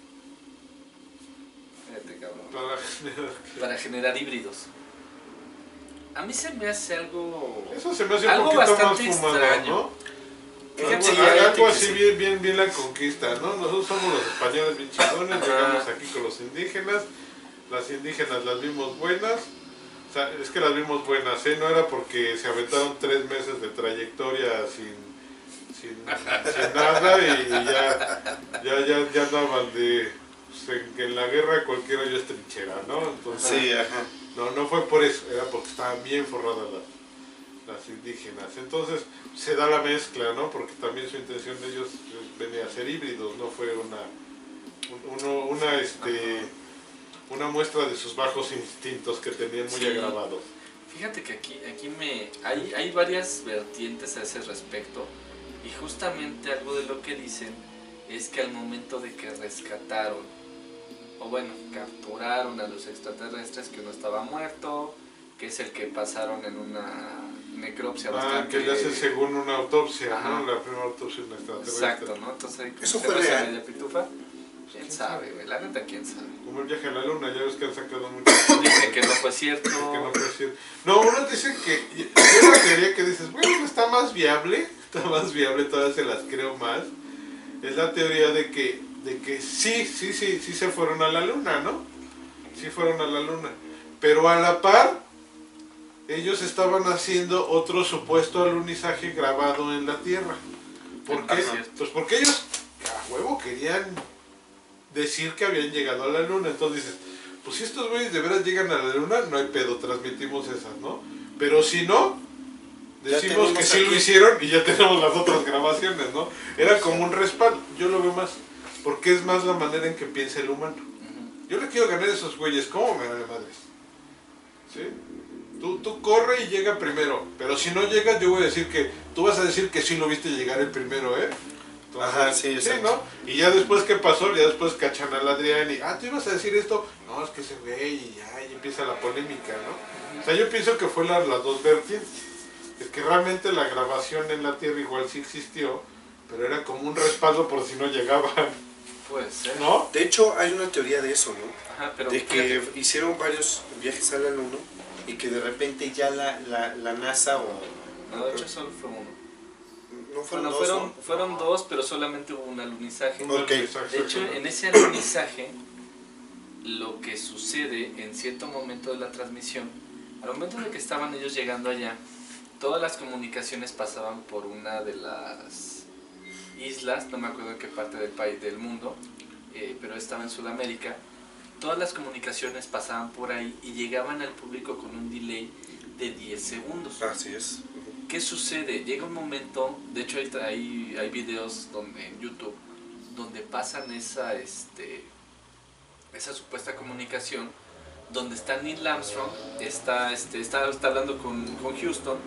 cabrón. Para generar híbridos. A mí se me hace algo... Eso se me hace un algo poquito más bastante fumado, extraño. ¿no? Fíjate, Algo así bien la conquista, ¿no? Nosotros somos los españoles bien chingones, llegamos aquí con los indígenas, las indígenas las vimos buenas, o sea, es que las vimos buenas, ¿eh? No era porque se aventaron 3 meses de trayectoria sin nada y ya andaban de... Pues, que en la guerra cualquiera ya es trinchera, ¿no? Entonces, Sí, ajá. No fue por eso, era porque estaban bien forradas las indígenas. Entonces se da la mezcla, ¿no? Porque también su intención de ellos venía a ser híbridos, no fue una muestra de sus bajos instintos que tenían muy agravados. Fíjate que aquí hay varias vertientes a ese respecto, y justamente algo de lo que dicen es que al momento de que rescataron, o bueno, capturaron a los extraterrestres, que uno estaba muerto, que es el que pasaron en una necropsia bastante... que le hacen según una autopsia, Ajá. ¿no? La primera autopsia en extraterrestre. Exacto, ¿no? Entonces, ¿Eso fue real? media pitufa. ¿Quién sabe, güey? La neta, ¿quién sabe? Como el viaje a la luna, ya ves que han sacado muchos... Dice que no fue cierto. que no fue cierto. No, uno dice que... Yo la teoría que dices, bueno, está más viable, todavía se las creo más. Es la teoría de que sí se fueron a la luna, ¿no? Sí fueron a la luna. Pero a la par, ellos estaban haciendo otro supuesto alunizaje grabado en la Tierra. ¿Por qué? Pues porque ellos a huevo querían decir que habían llegado a la luna. Entonces dices, pues si estos güeyes de veras llegan a la luna, no hay pedo, transmitimos esas, ¿no? Pero si no, decimos que sí lo hicieron y ya tenemos las otras grabaciones, ¿no? Era como un respaldo. Yo lo veo más, porque es más la manera en que piensa el humano. Yo le quiero ganar a esos güeyes, ¿cómo me vale madres? ¿Sí? Tú corre y llega primero, pero si no llegas yo voy a decir que, tú vas a decir que sí lo viste llegar el primero, ¿eh? Entonces, ajá, sí, ¿no? Y ya después, ¿qué pasó? Ya después cachan al Adrián y, ¿tú ibas a decir esto? No, es que ese güey y ya, y empieza la polémica, ¿no? O sea, yo pienso que fue las dos vertientes. Es que realmente la grabación en la Tierra igual sí existió, pero era como un respaldo por si no llegaban. Puede ser. ¿No? De hecho, hay una teoría de eso, ¿no? Ajá, pero De que fíjate, hicieron varios viajes a la Luna y que de repente ya la NASA o... no, de hecho solo fue uno. No fueron Bueno, dos, ¿no? fueron dos, pero solamente hubo un alunizaje. Ok. De hecho, en ese alunizaje, lo que sucede en cierto momento de la transmisión, al momento de que estaban ellos llegando allá, todas las comunicaciones pasaban por una de las islas, no me acuerdo en qué parte del país del mundo, pero estaba en Sudamérica. Todas las comunicaciones pasaban por ahí y llegaban al público con un delay de 10 segundos. Así es. ¿Qué sucede? Llega un momento, de hecho hay videos en YouTube donde pasan esa supuesta comunicación, donde está Neil Armstrong, está hablando con Houston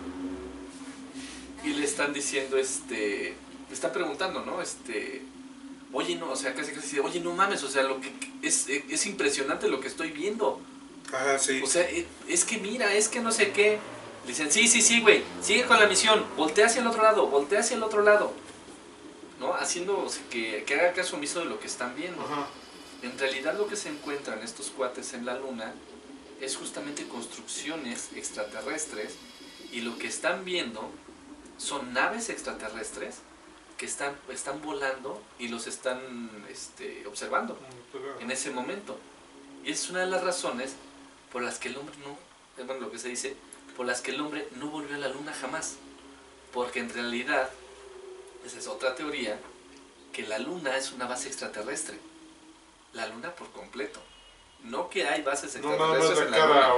y le están diciendo, le están preguntando, ¿no? Oye, no, o sea, casi oye, no mames, o sea, lo que es impresionante lo que estoy viendo. Ajá, sí. O sea, es que mira, es que no sé qué. Le dicen, sí, güey, sigue con la misión, voltea hacia el otro lado, ¿no? Haciendo, o sea, que haga caso omiso de lo que están viendo. Ajá. En realidad lo que se encuentran estos cuates en la Luna es justamente construcciones extraterrestres, y lo que están viendo son naves extraterrestres que están volando y los están observando en ese momento. Y es una de las razones por las que el hombre no, bueno, lo que se dice, por las que el hombre no volvió a la Luna jamás. Porque en realidad, esa es otra teoría, que la Luna es una base extraterrestre. La Luna por completo. No que hay bases extraterrestres en la Luna.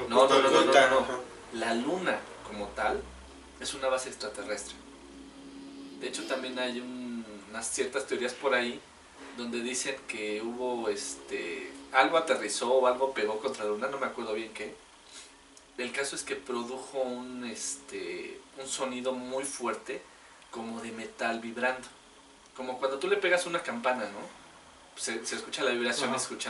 No. La Luna como tal es una base extraterrestre. De hecho, también hay unas ciertas teorías por ahí donde dicen que hubo algo aterrizó o algo pegó contra la Luna, no me acuerdo bien qué. El caso es que produjo un sonido muy fuerte, como de metal vibrando. Como cuando tú le pegas una campana, ¿no? Se escucha la vibración, escuchan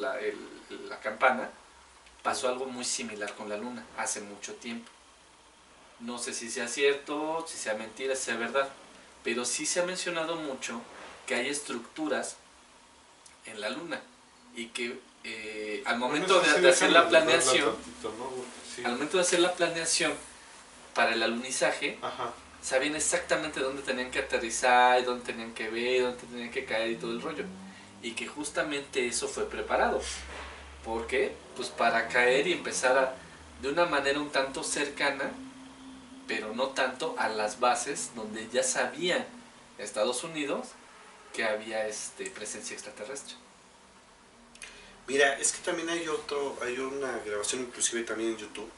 la campana. Pasó algo muy similar con la Luna hace mucho tiempo. No sé si sea cierto, si sea mentira, si sea verdad, pero sí se ha mencionado mucho que hay estructuras en la Luna y que al momento de hacer la planeación, al momento de hacer la planeación para el alunizaje, sabían exactamente dónde tenían que aterrizar, dónde tenían que ver, dónde tenían que caer y todo el rollo, y que justamente eso fue preparado. ¿Por qué? Pues para caer y empezar de una manera un tanto cercana, pero no tanto a las bases donde ya sabían Estados Unidos que había presencia extraterrestre. Mira, es que también hay una grabación inclusive también en YouTube,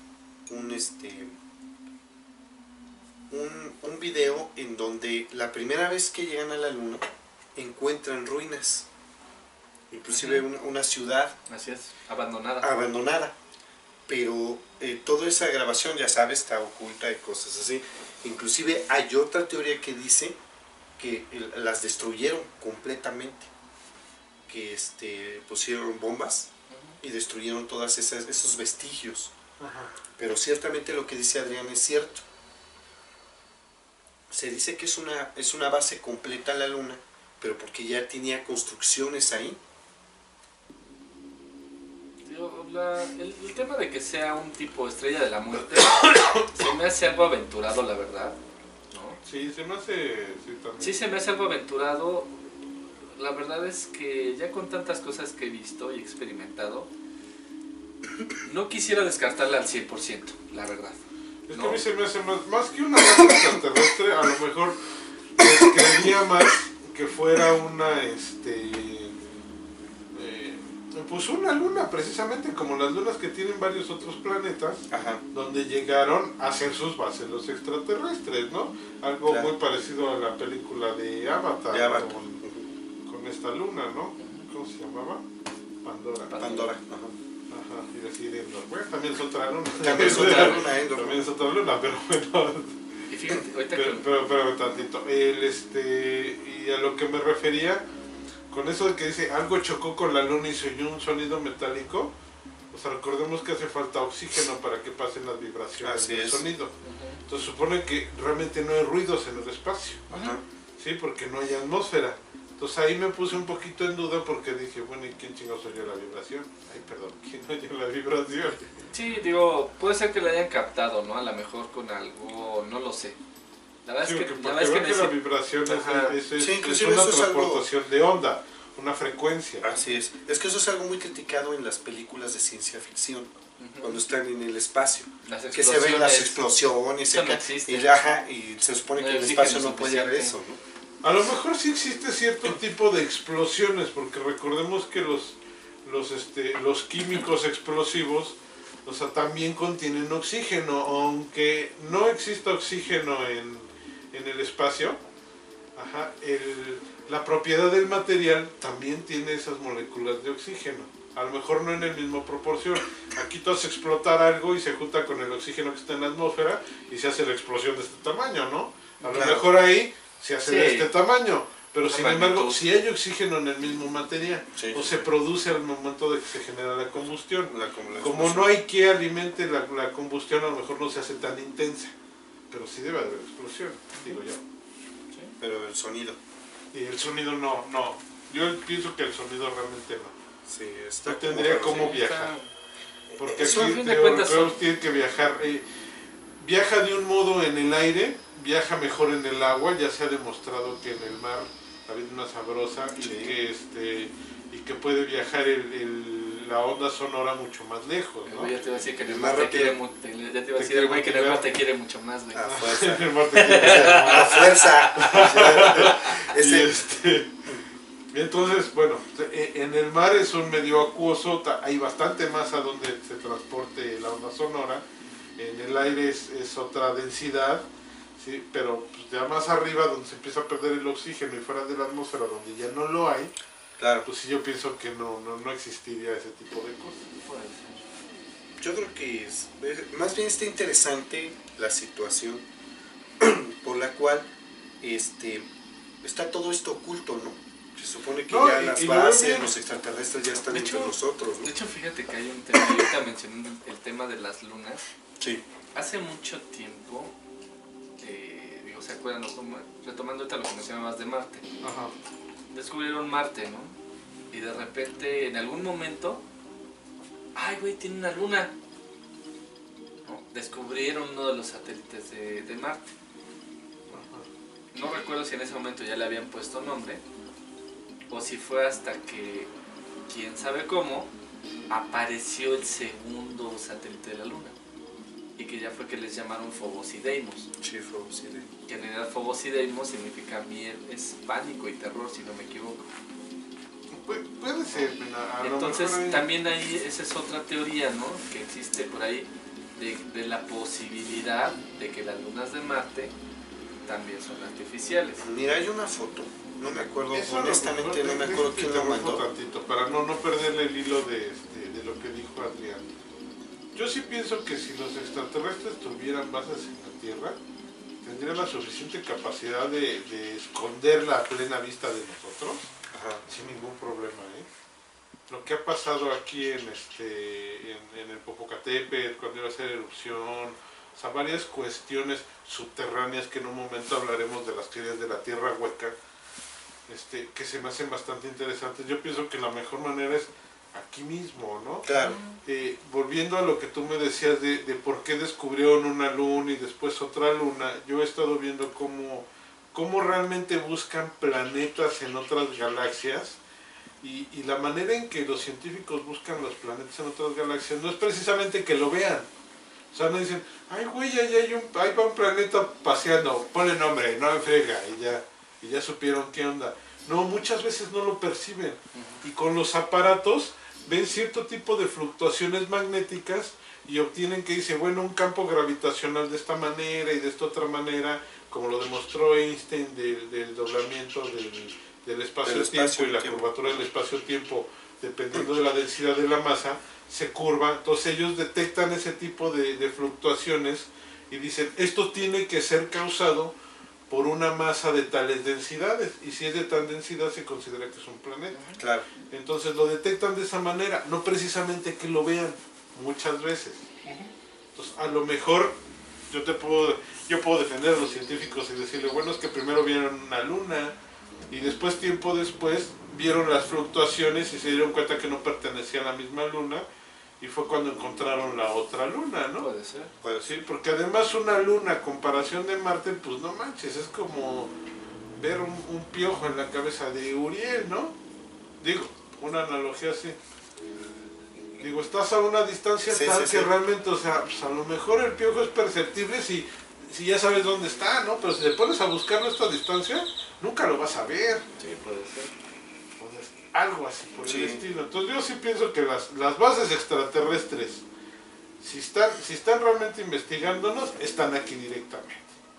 un video en donde la primera vez que llegan a la Luna encuentran ruinas, inclusive una ciudad. Así es, abandonada. Pero toda esa grabación, ya sabes, está oculta y cosas así. Inclusive hay otra teoría que dice que las destruyeron completamente, que pusieron bombas y destruyeron todos esos vestigios. Pero ciertamente lo que dice Adrián es cierto. Se dice que es una base completa la Luna, pero porque ya tenía construcciones ahí. El tema de que sea un tipo estrella de la muerte se me hace algo aventurado, la verdad, ¿no? Sí, se me hace... Sí, se me hace algo aventurado. La verdad es que ya con tantas cosas que he visto y experimentado, no quisiera descartarla al 100%, la verdad. Es ¿no? que a mí se me hace más que una base extraterrestre, a lo mejor creería más que fuera pues una luna, precisamente como las lunas que tienen varios otros planetas, donde llegaron a hacer sus bases los extraterrestres, ¿no? Algo muy parecido a la película de Avatar. Con esta luna, ¿no? ¿Cómo se llamaba? Pandora. Ajá, y decidiendo. Bueno, también es otra luna. También es otra luna, También es otra luna, pero bueno. Y fíjate, ahorita pero tantito. Y a lo que me refería, con eso de que dice algo chocó con la luna y se oyó un sonido metálico, o O sea, recordemos que hace falta oxígeno para que pasen las vibraciones Así del es. sonido. Entonces supone que realmente no hay ruidos en el espacio, Ajá. ¿sí? Porque no hay atmósfera. Entonces ahí me puse un poquito en duda porque dije, bueno, ¿y quién chingados oyó la vibración? Ay, perdón, ¿quién oyó la vibración? Sí, digo, puede ser que la hayan captado, ¿no? A lo mejor con algo, no lo sé. La verdad Sí, es que, porque la para verdad que es que vean que la vibración Ajá. es Sí, es inclusive una eso es algo- transportación de onda, una frecuencia. Así es. Es que eso es algo muy criticado en las películas de ciencia ficción, Ujú. cuando están en el espacio. Las Que se ven las explosiones. explosiones Eso no que- existe. y se supone No que hay el oxígeno espacio no puede haber suficiente. eso, ¿no? A lo mejor sí existe cierto tipo de explosiones, porque recordemos que los químicos explosivos, o sea, también contienen oxígeno, aunque no exista oxígeno en el espacio, ajá, la propiedad del material también tiene esas moléculas de oxígeno. A lo mejor no en el mismo proporción. Aquí tú haces explotar algo y se junta con el oxígeno que está en la atmósfera y se hace la explosión de este tamaño, ¿no? A lo Claro. mejor ahí se hace de Sí. este tamaño. Pero Una sin embargo, magnitud. si hay oxígeno en el mismo material, Sí. o se produce al momento de que se genera la combustión. La Como no hay que alimente la combustión, a lo mejor no se hace tan intensa. Pero sí debe haber explosión, digo yo. Pero el sonido, Y el sonido no. Yo pienso que el sonido realmente no. sí, está No tendría como raro, cómo sí. viajar. Porque Eso, a aquí fin de cuentas, son- tiene que viajar. Viaja de un modo en el aire, viaja mejor en el agua. Ya se ha demostrado que en el mar la vida es más sabrosa y Sí. que puede viajar la onda sonora mucho más lejos, ¿no? Ya te iba a decir que en el Más mar te rápido. quiere ya te iba a decir el güey que en el mar te quiere mucho más, güey. A fuerza. En el mar te quiere viajar A más. fuerza. Y Ese- entonces, bueno, en el mar es un medio acuoso, hay bastante masa donde se transporte la onda sonora. En el aire es otra densidad, ¿sí? Pero pues, ya más arriba, donde se empieza a perder el oxígeno y fuera de la atmósfera, donde ya no lo hay, Claro, pues sí, yo pienso que no existiría ese tipo de cosas. Puede ser. yo creo que más bien está interesante la situación por la cual está todo esto oculto, ¿no? Se supone que No, ya y- las y lo veo bases, bien. los extraterrestres ya están De entre hecho- nosotros, ¿no? De hecho, fíjate que hay un tema, ahorita mencionando el tema de las lunas. Sí, Hace mucho tiempo, digo, ¿se acuerdan? Retomando ahorita lo que mencionabas de Marte. Ajá. Descubrieron Marte, ¿no? Y de repente, en algún momento, ¡ay, güey, tiene una luna! ¿No? Descubrieron uno de los satélites de Marte. No recuerdo si en ese momento ya le habían puesto nombre, o si fue hasta que, quién sabe cómo, apareció el segundo satélite de la Luna. Y que ya fue que les llamaron Phobos y Deimos. chifo, sí, Que en realidad Phobos y Deimos significa miel, es pánico y terror, si no me equivoco. Puede ser, mira, a lo Entonces mejor hay- también ahí, esa es otra teoría, ¿no? Que existe por ahí, de la posibilidad de que las lunas de Marte también son artificiales. Mira, hay una foto, no me acuerdo, Eso a lo honestamente mejor, no me acuerdo déjate quién la interrumpo mandó. tantito, para no perderle el hilo de lo que dijo Adrián. Yo sí pienso que si los extraterrestres tuvieran bases en la Tierra, tendrían la suficiente capacidad de esconderla a plena vista de nosotros, Ajá. sin ningún problema, ¿eh? Lo que ha pasado aquí en el Popocatépetl, cuando iba a hacer erupción, o sea, varias cuestiones subterráneas que en un momento hablaremos de las teorías de la Tierra hueca, que se me hacen bastante interesantes. Yo pienso que la mejor manera es aquí mismo, ¿no? Claro, Volviendo a lo que tú me decías de por qué descubrieron una luna y después otra luna, yo he estado viendo cómo realmente buscan planetas en otras galaxias y la manera en que los científicos buscan los planetas en otras galaxias no es precisamente que lo vean. O sea, no dicen, ay güey, ahí va un planeta paseando, ponle nombre, no me frega, y ya supieron qué onda. No, muchas veces no lo perciben. Y con los aparatos ven cierto tipo de fluctuaciones magnéticas y obtienen que dice, bueno, un campo gravitacional de esta manera y de esta otra manera, como lo demostró Einstein del doblamiento del espacio-tiempo y la curvatura del espacio-tiempo, dependiendo de la densidad de la masa, se curva. Entonces ellos detectan ese tipo de fluctuaciones y dicen, esto tiene que ser causado por una masa de tales densidades, y si es de tal densidad se considera que es un planeta. claro. Entonces lo detectan de esa manera, no precisamente que lo vean, muchas veces. Entonces, a lo mejor yo puedo defender a los científicos y decirle, bueno, es que primero vieron una luna y después, tiempo después, vieron las fluctuaciones y se dieron cuenta que no pertenecía a la misma luna y fue cuando encontraron la otra luna, ¿no? Puede ser. Pues sí, porque además una luna a comparación de Marte, pues no manches, es como ver un piojo en la cabeza de Uriel, ¿no? Digo, una analogía así. Digo, estás a una distancia tal que realmente, o sea, pues a lo mejor el piojo es perceptible si ya sabes dónde está, ¿no? Pero si te pones a buscarlo a esta distancia, nunca lo vas a ver. Sí, puede ser. Entonces, algo así por el estilo. Entonces yo sí pienso que las bases extraterrestres, si están realmente investigándonos, están aquí directamente.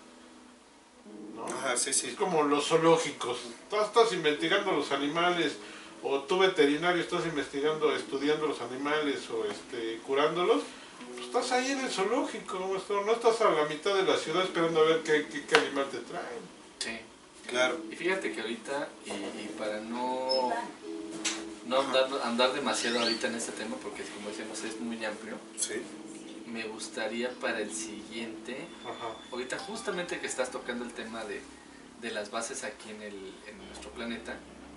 ¿No? Ajá, sí. Es como los zoológicos. Tú estás investigando los animales, o tú veterinario estás investigando, estudiando los animales o curándolos, pues estás ahí en el zoológico, no estás a la mitad de la ciudad esperando a ver qué animal te traen. Sí. Claro. Y fíjate que ahorita, y para no andar demasiado ahorita en este tema, porque como decíamos es muy amplio, Sí. me gustaría para el siguiente, ahorita justamente que estás tocando el tema de las bases aquí en nuestro planeta,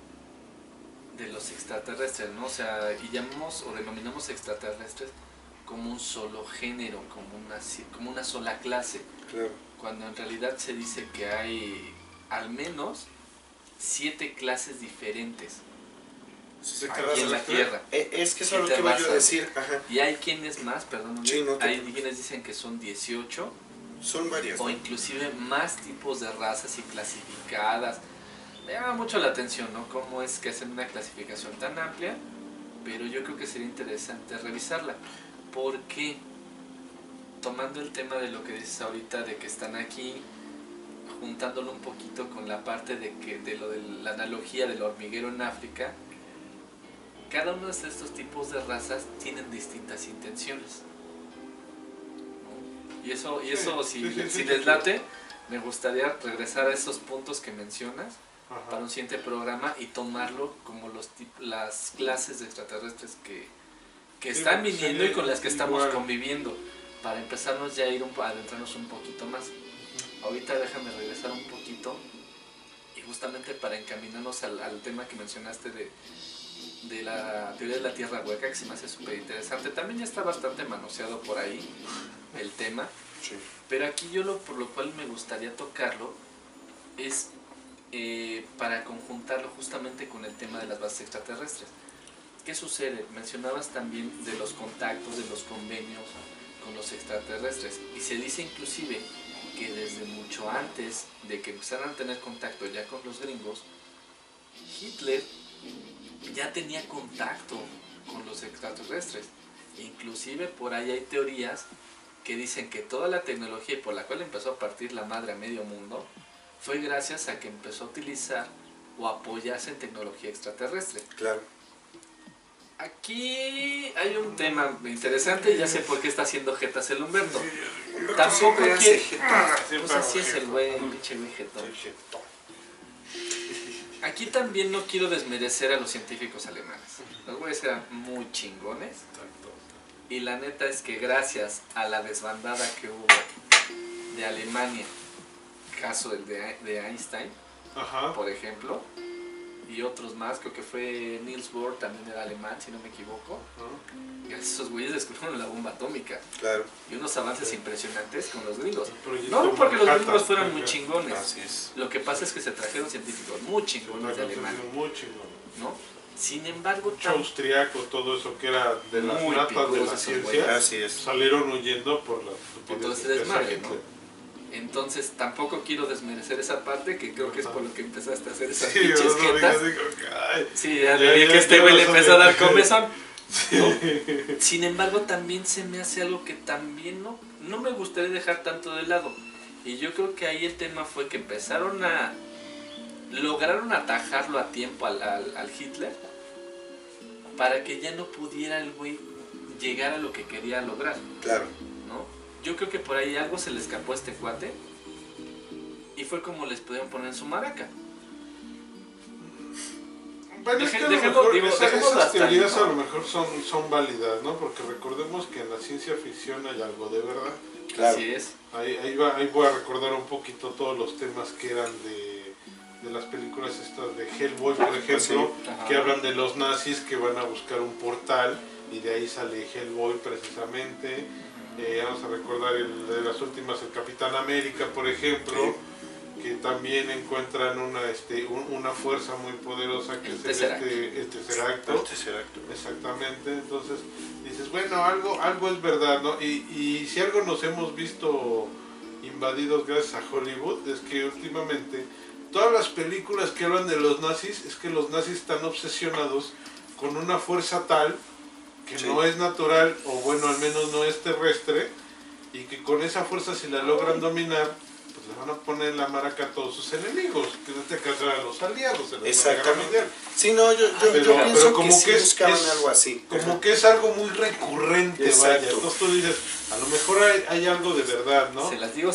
de los extraterrestres, ¿no? O sea, y llamamos o denominamos extraterrestres como un solo género, como una sola clase, Claro. cuando en realidad se dice que hay al menos 7 clases diferentes aquí en la Tierra. Es que eso es lo que voy yo a decir. Ajá. Y hay quienes más, perdón, Sí, no, hay quienes dicen que son 18 son varias. o inclusive más tipos de razas y clasificadas. Me llama mucho la atención, ¿no? Cómo es que hacen una clasificación tan amplia, pero yo creo que sería interesante revisarla. Porque, tomando el tema de lo que dices ahorita, de que están aquí, juntándolo un poquito con la parte de lo de la analogía del hormiguero en África, cada uno de estos tipos de razas tienen distintas intenciones, ¿no? Y eso si les late, me gustaría regresar a esos puntos que mencionas para un siguiente programa y tomarlo como las clases de extraterrestres que están viniendo y con las que estamos conviviendo, para empezarnos ya a adentrarnos un poquito más. Ahorita déjame regresar un poquito y justamente para encaminarnos al tema que mencionaste de la teoría de la Tierra hueca, que se me hace súper interesante. También ya está bastante manoseado por ahí el tema, Sí. pero aquí por lo cual me gustaría tocarlo es para conjuntarlo justamente con el tema de las bases extraterrestres. ¿Qué sucede? Mencionabas también de los contactos, de los convenios con los extraterrestres, y se dice inclusive que desde mucho antes de que empezaran a tener contacto ya con los gringos, Hitler ya tenía contacto con los extraterrestres. Inclusive por ahí hay teorías que dicen que toda la tecnología por la cual empezó a partir la madre a medio mundo fue gracias a que empezó a utilizar o apoyarse en tecnología extraterrestre. Claro. Aquí hay un tema interesante y ya sé por qué está haciendo jetas el Humberto. Humberto Tampoco siempre hace quiere... Pues así es el güey, pinche güey jetón. Aquí también no quiero desmerecer a los científicos alemanes. Los güeyes eran muy chingones. Y la neta es que gracias a la desbandada que hubo de Alemania, caso el de Einstein, por ejemplo, y otros más, creo que fue Niels Bohr, también era alemán, si no me equivoco. Gracias a esos güeyes descubrieron la bomba atómica. Claro. Y unos avances impresionantes con los gringos. No porque los gringos fueran muy chingones. Así es. Lo que pasa es que se trajeron científicos muy chingones de Alemania, Muy chingón. ¿no? Sin embargo, Mucho austriaco, todo eso que era de las natas de la ciencia, Así es. salieron huyendo por todo ese desmadre, ¿no? Entonces tampoco quiero desmerecer esa parte, que creo que es por lo que empezaste a hacer esas pinches jetas. Sí, ya vi que este güey le empezó a dar comezón. ¿No? Sin embargo, también se me hace algo que también no me gustaría dejar tanto de lado. Y yo creo que ahí el tema fue que lograron atajarlo a tiempo al Hitler, para que ya no pudiera el güey llegar a lo que quería lograr. Claro. ¿No? Yo creo que por ahí algo se le escapó a este cuate y fue como les pudieron poner en su maraca. Bueno, es que a lo Dejemos- mejor digo, dejémoslo esas hasta teorías ahí, ¿no? a lo mejor son válidas, ¿no? Porque recordemos que en la ciencia ficción hay algo de verdad. Claro. Así es. Ahí voy a recordar un poquito todos los temas que eran de las películas estas de Hellboy, por ejemplo, Ajá. que hablan de los nazis que van a buscar un portal y de ahí sale Hellboy precisamente. Vamos a recordar de las últimas, el Capitán América, por ejemplo, que también encuentran una fuerza muy poderosa que El es Tesseract. el Tesseracto. El Tesseracto. Exactamente, entonces dices, bueno, algo es verdad, ¿no? Y si algo nos hemos visto invadidos gracias a Hollywood, es que últimamente todas las películas que hablan de los nazis, es que los nazis están obsesionados con una fuerza tal que Sí. no es natural, o bueno, al menos no es terrestre, y que con esa fuerza si la logran dominar, pues le van a poner la maraca a todos sus enemigos, que en este caso eran los aliados en la Segunda Guerra Exactamente. Mundial. Sí, no, yo Pero pienso como que sí que buscaban algo así. Como que es algo muy recurrente, Exacto. vaya. Entonces tú dices, a lo mejor hay algo de verdad, ¿no? Se las digo.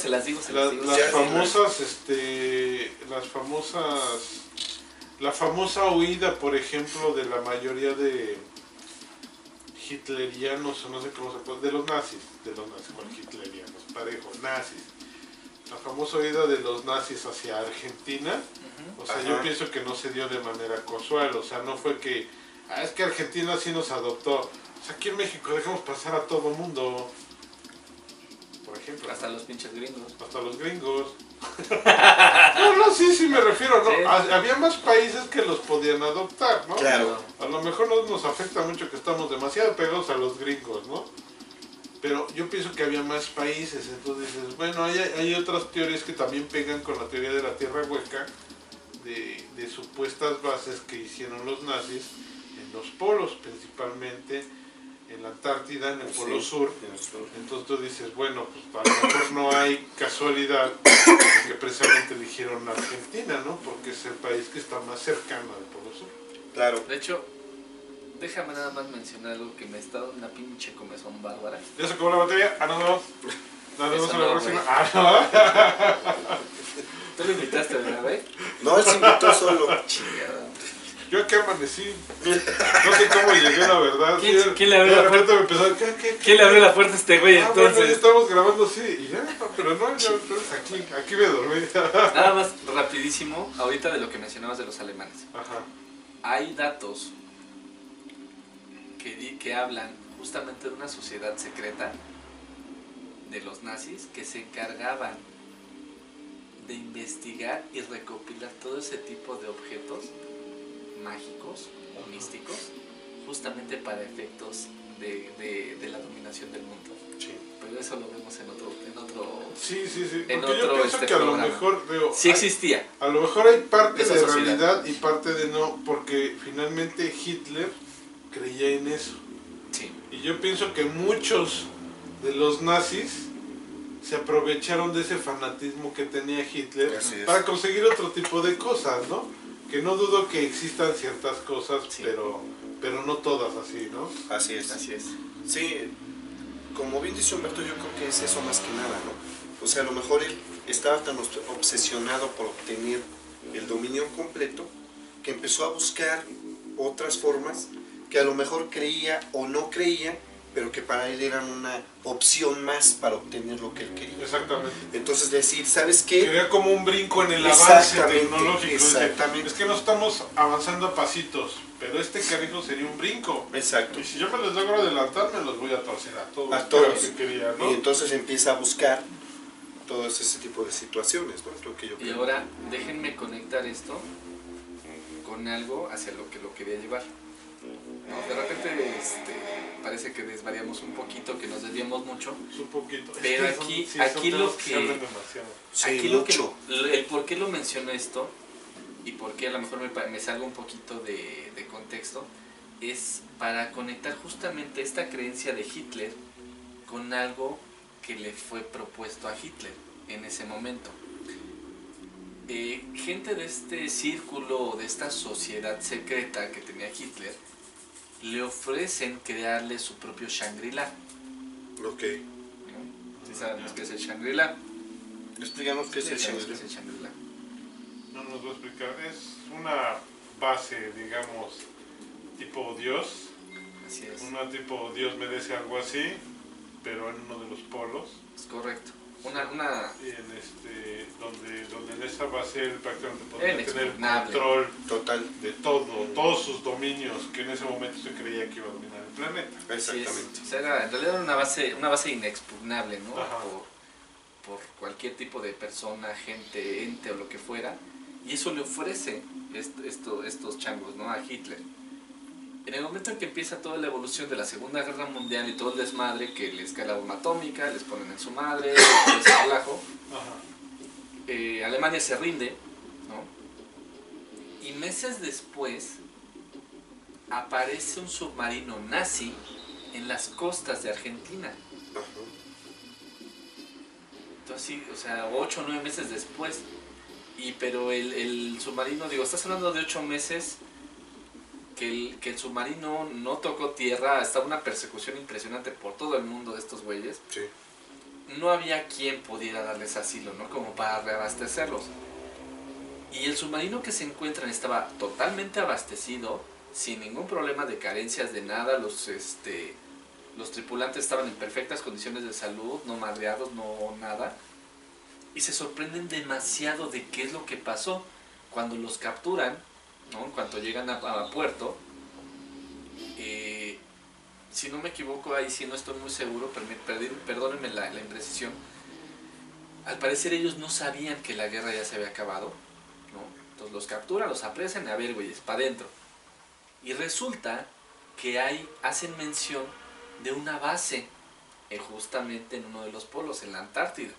La famosa huida, por ejemplo, de la mayoría de hitlerianos, o no sé cómo se puede, de los nazis, con hitlerianos, parejo, nazis. La famosa huida de los nazis hacia Argentina, o sea, Ajá. yo pienso que no se dio de manera casual, o sea, no fue que, es que Argentina sí nos adoptó. O sea, aquí en México dejamos pasar a todo mundo, por ejemplo. Hasta los pinches gringos. Hasta los gringos. No, sí me refiero, ¿no? Sí. Había más países que los podían adoptar, ¿no? Claro. A lo mejor no nos afecta mucho que estamos demasiado pegados a los gringos, ¿no? Pero yo pienso que había más países, entonces dices, bueno, hay otras teorías que también pegan con la teoría de la tierra hueca, de supuestas bases que hicieron los nazis en los polos, principalmente en la Antártida, en el Polo Sur. Entonces tú dices, bueno, pues a lo mejor no hay casualidad que precisamente eligieron Argentina, ¿no? Porque es el país que está más cercano al Polo Sur. Claro. De hecho, déjame nada más mencionar algo que me está dando una pinche comezón bárbara. ¿Ya se acabó la batería? Nos vemos. Nos vemos Eso en la no, próxima. güey. Tú lo invitaste, ¿verdad, güey? No, él se invitó solo. Chingada. Yo aquí amanecí. No sé cómo llegué, la verdad. ¿Quién le abrió la puerta? Me empezó, ¿Quién le abrió la puerta a este güey Bueno, ya entonces? estamos grabando, sí. Y ya, pero no, ya, entonces aquí me dormí. Nada más rapidísimo, ahorita de lo que mencionabas de los alemanes. Ajá. Hay datos que hablan justamente de una sociedad secreta de los nazis que se encargaban de investigar y recopilar todo ese tipo de objetos mágicos o místicos justamente para efectos de la dominación del mundo. Sí. Pero eso lo vemos en otro Sí. en Porque yo otro, pienso que a lo programa. mejor, digo, Sí existía. a lo mejor hay parte Esa de sociedad. realidad y parte de no, porque finalmente Hitler creía en eso. Sí. Y yo pienso que muchos de los nazis se aprovecharon de ese fanatismo que tenía Hitler Así es. para conseguir otro tipo de cosas, ¿no? Que no dudo que existan ciertas cosas, Sí. pero no todas así, ¿no? Así es. Así es. Sí, como bien dice Humberto, yo creo que es eso más que nada, ¿no? O sea, a lo mejor él estaba tan obsesionado por obtener el dominio completo que empezó a buscar otras formas que a lo mejor creía o no creía, pero que para él eran una opción más para obtener lo que él quería. Exactamente. Entonces decir, ¿sabes qué? Quería como un brinco en el avance Exactamente, tecnológico. exactamente. Es que no estamos avanzando a pasitos, pero este canijo sería un brinco. Exacto. Y si yo me los logro adelantar, me los voy a torcer a todos. A todos. Que quería, ¿no? Y entonces empieza a buscar todo ese tipo de situaciones, ¿no? Es lo que yo Y creo. ahora déjenme conectar esto con algo hacia lo que lo quería llevar. ¿No? De repente parece que desvariamos un poquito, que nos desviamos mucho. Un poquito. Pero Es que aquí- son aquí lo temas que- se hablan demasiado. Sí, Aquí lo mucho. el por qué lo menciono esto y por qué a lo mejor me salgo un poquito de contexto es para conectar justamente esta creencia de Hitler con algo que le fue propuesto a Hitler en ese momento. Gente de este círculo, de esta sociedad secreta que tenía Hitler, le ofrecen crearle su propio Shangri-La. Ok. ¿No? ¿Sí saben qué es el Shangri-La? Explícanos qué es el Sí, sabemos Shangri-La. qué es el Shangri-La. No nos va a explicar. Es una base, digamos, tipo Dios. Así es. Una tipo Dios merece algo así, pero en uno de los polos. Es correcto. Y donde en esa base él prácticamente podría tener inexpugnable. control Total. de todo, todos sus dominios, que en ese momento se creía que iba a dominar el planeta. Exactamente. O sea, en realidad era una base inexpugnable, ¿no? Ajá. Por cualquier tipo de persona, gente, ente o lo que fuera. Y eso le ofrece estos changos, ¿no? A Hitler. En el momento en que empieza toda la evolución de la Segunda Guerra Mundial y todo el desmadre, que les cae la bomba atómica, les ponen en su madre, les relajo, Alemania se rinde, ¿no? Y meses después aparece un submarino nazi en las costas de Argentina. Ajá. Entonces sí, o sea, 8 o 9 meses después. Pero el submarino, digo, estás hablando de 8 meses que el submarino no tocó tierra, estaba una persecución impresionante por todo el mundo de estos güeyes. Sí. No había quien pudiera darles asilo, ¿no? Como para reabastecerlos. Y el submarino que se encuentran estaba totalmente abastecido, sin ningún problema de carencias de nada. Los tripulantes estaban en perfectas condiciones de salud, no madreados, no nada. Y se sorprenden demasiado de qué es lo que pasó. Cuando los capturan, ¿no? En cuanto llegan a puerto, si no me equivoco, ahí sí no estoy muy seguro, perdónenme la imprecisión. Al parecer ellos no sabían que la guerra ya se había acabado, ¿no? Entonces los capturan, los apresan y a ver, güeyes, para adentro. Y resulta que hacen mención de una base justamente en uno de los polos, en la Antártida.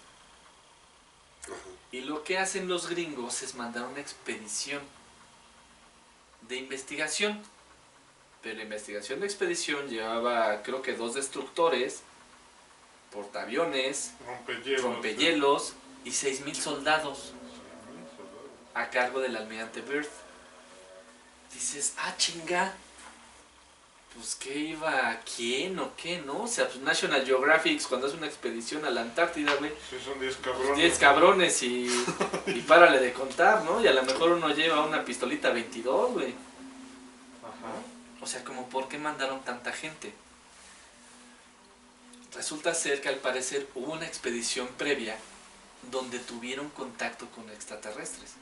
Y lo que hacen los gringos es mandar una expedición de investigación. Pero la investigación de expedición llevaba, creo que 2 destructores, portaaviones, rompehielos y 6,000 soldados a cargo del almirante Byrd. Dices, chinga, pues qué iba, quién o qué, ¿no? O sea, pues National Geographic cuando hace una expedición a la Antártida, güey. Sí, son 10 cabrones. 10 cabrones y párale de contar, ¿no? Y a lo mejor uno lleva una pistolita 22, güey. Ajá. O sea, como ¿por qué mandaron tanta gente? Resulta ser que al parecer hubo una expedición previa donde tuvieron contacto con extraterrestres.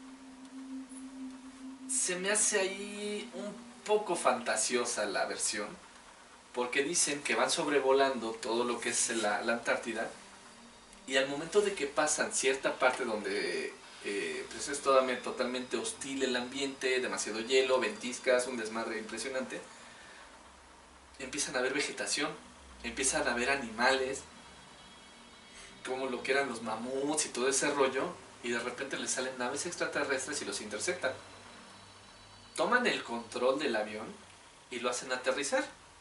Se me hace ahí un poco fantasiosa la versión, porque dicen que van sobrevolando todo lo que es la Antártida, y al momento de que pasan cierta parte donde pues es totalmente hostil el ambiente, demasiado hielo, ventiscas, un desmadre impresionante, empiezan a ver vegetación, empiezan a ver animales, como lo que eran los mamuts y todo ese rollo, y de repente les salen naves extraterrestres y los interceptan. Toman el control del avión y lo hacen aterrizar.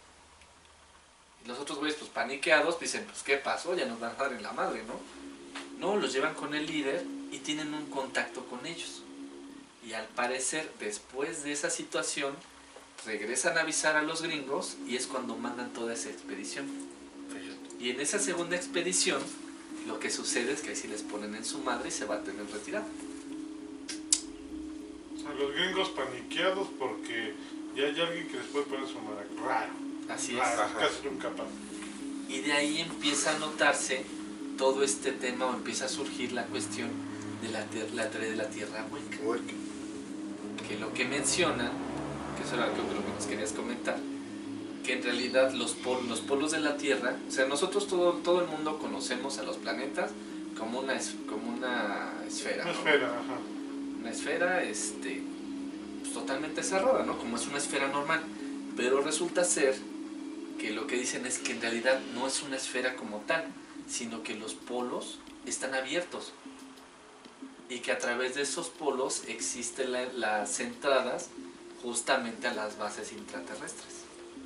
Y los otros güeyes, pues paniqueados, dicen, pues ¿qué pasó? Ya nos van a dar en la madre, ¿no? No, los llevan con el líder y tienen un contacto con ellos. Y al parecer, después de esa situación, regresan a avisar a los gringos y es cuando mandan toda esa expedición. Y en esa segunda expedición, lo que sucede es que ahí sí les ponen en su madre y se baten en retirada. O sea, los gringos paniqueados porque ya hay alguien que les puede poner su madre. Raro. Así es. Casi nunca pasa. Y de ahí empieza a notarse todo este tema, o empieza a surgir la cuestión de la teoría de la Tierra hueca. Que lo que menciona, que eso era algo que nos querías comentar, que en realidad los polos de la Tierra, o sea, nosotros todo el mundo conocemos a los planetas como una esfera, ¿no? Una esfera pues, totalmente cerrada, ¿no? Como es una esfera normal. Pero resulta ser que lo que dicen es que en realidad no es una esfera como tal, sino que los polos están abiertos y que a través de esos polos existen las entradas justamente a las bases intraterrestres.